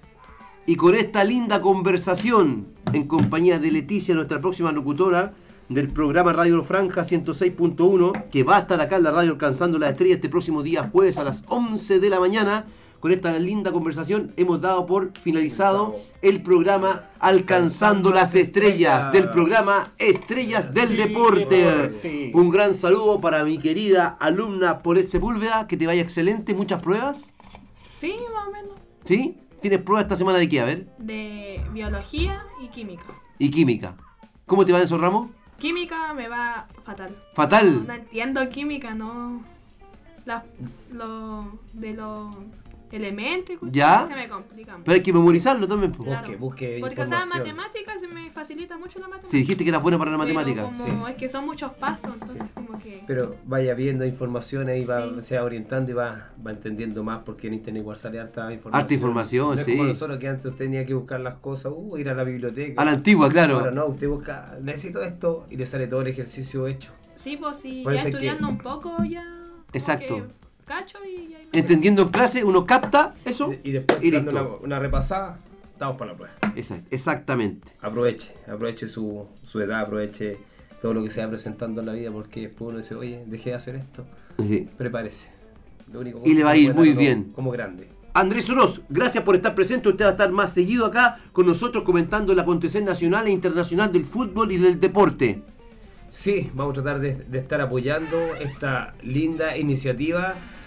Y con esta linda conversación en compañía de Leticia, nuestra próxima locutora del programa Radio Franja ciento seis punto uno, que va a estar acá en la radio Alcanzando las Estrellas este próximo día jueves a las once de la mañana. Con esta linda conversación hemos dado por finalizado el programa Alcanzando las Estrellas, del programa Estrellas del Deporte. Un gran saludo para mi querida alumna Paulette Sepúlveda, que te vaya excelente. ¿Muchas pruebas? Sí, más o menos. ¿Sí? ¿Tienes pruebas esta semana de qué? A ver. De biología y química. Y química. ¿Cómo te van esos ramos? Química me va fatal. Fatal. No, no entiendo química, no. La, lo de los elementos y ¿Ya? se me complica mucho. Pero hay que memorizarlo también, po. Claro. Busque, busque Porque, o sea, información. matemáticas se me facilita mucho la matemática. Si dijiste que eras buena para la Pero matemática. como Sí. es que son muchos pasos, entonces Sí. como que... Pero vaya viendo información ahí, va, Sí. se va orientando y va, va entendiendo más porque en internet igual sale harta información. Harta información, no es sí. como nosotros que antes tenía que buscar las cosas, uh, ir a la biblioteca. A la antigua, claro. Ahora no, usted busca, necesito esto y le sale todo el ejercicio hecho. Sí, pues sí, Por ya eso es estudiando que- un poco ya... como Exacto. que cacho y ya... me- Entendiendo en clase, uno capta eso Y, y después y dando listo. una, una repasada, estamos para la prueba. Esa- Exactamente. Aproveche, aproveche su, su edad, aproveche todo lo que se va presentando en la vida porque después uno dice, oye, dejé de hacer esto, Sí. prepárese. Lo único Y le va a ir que muy uno bien. Como grande. Andrés Oroz, gracias por estar presente. Usted va a estar más seguido acá con nosotros comentando el acontecer nacional e internacional del fútbol y del deporte. Sí, vamos a tratar de, de estar apoyando esta linda iniciativa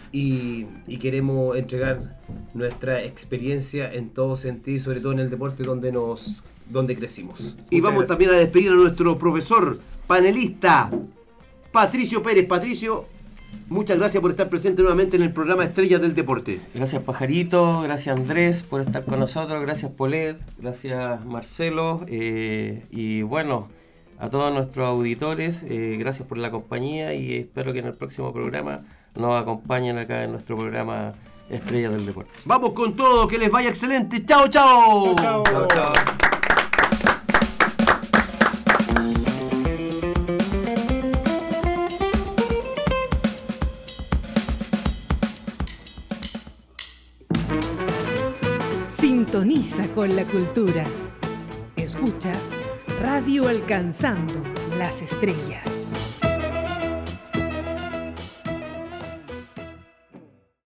y, y queremos entregar nuestra experiencia en todo sentido, sobre todo en el deporte donde nos donde crecimos. Y Muchas vamos gracias. también a despedir a nuestro profesor, panelista, Patricio Pérez. Patricio, muchas gracias por estar presente nuevamente en el programa Estrellas del Deporte. Gracias Pajarito, gracias Andrés por estar con nosotros, gracias Polet, gracias Marcelo, eh, y bueno, a todos nuestros auditores, eh, gracias por la compañía y espero que en el próximo programa nos acompañen acá en nuestro programa Estrellas del Deporte. Vamos con todo, que les vaya excelente. Chao, chao. Chao, chao. Chao, chao. Sintoniza con la cultura. Escuchas Radio Alcanzando las Estrellas.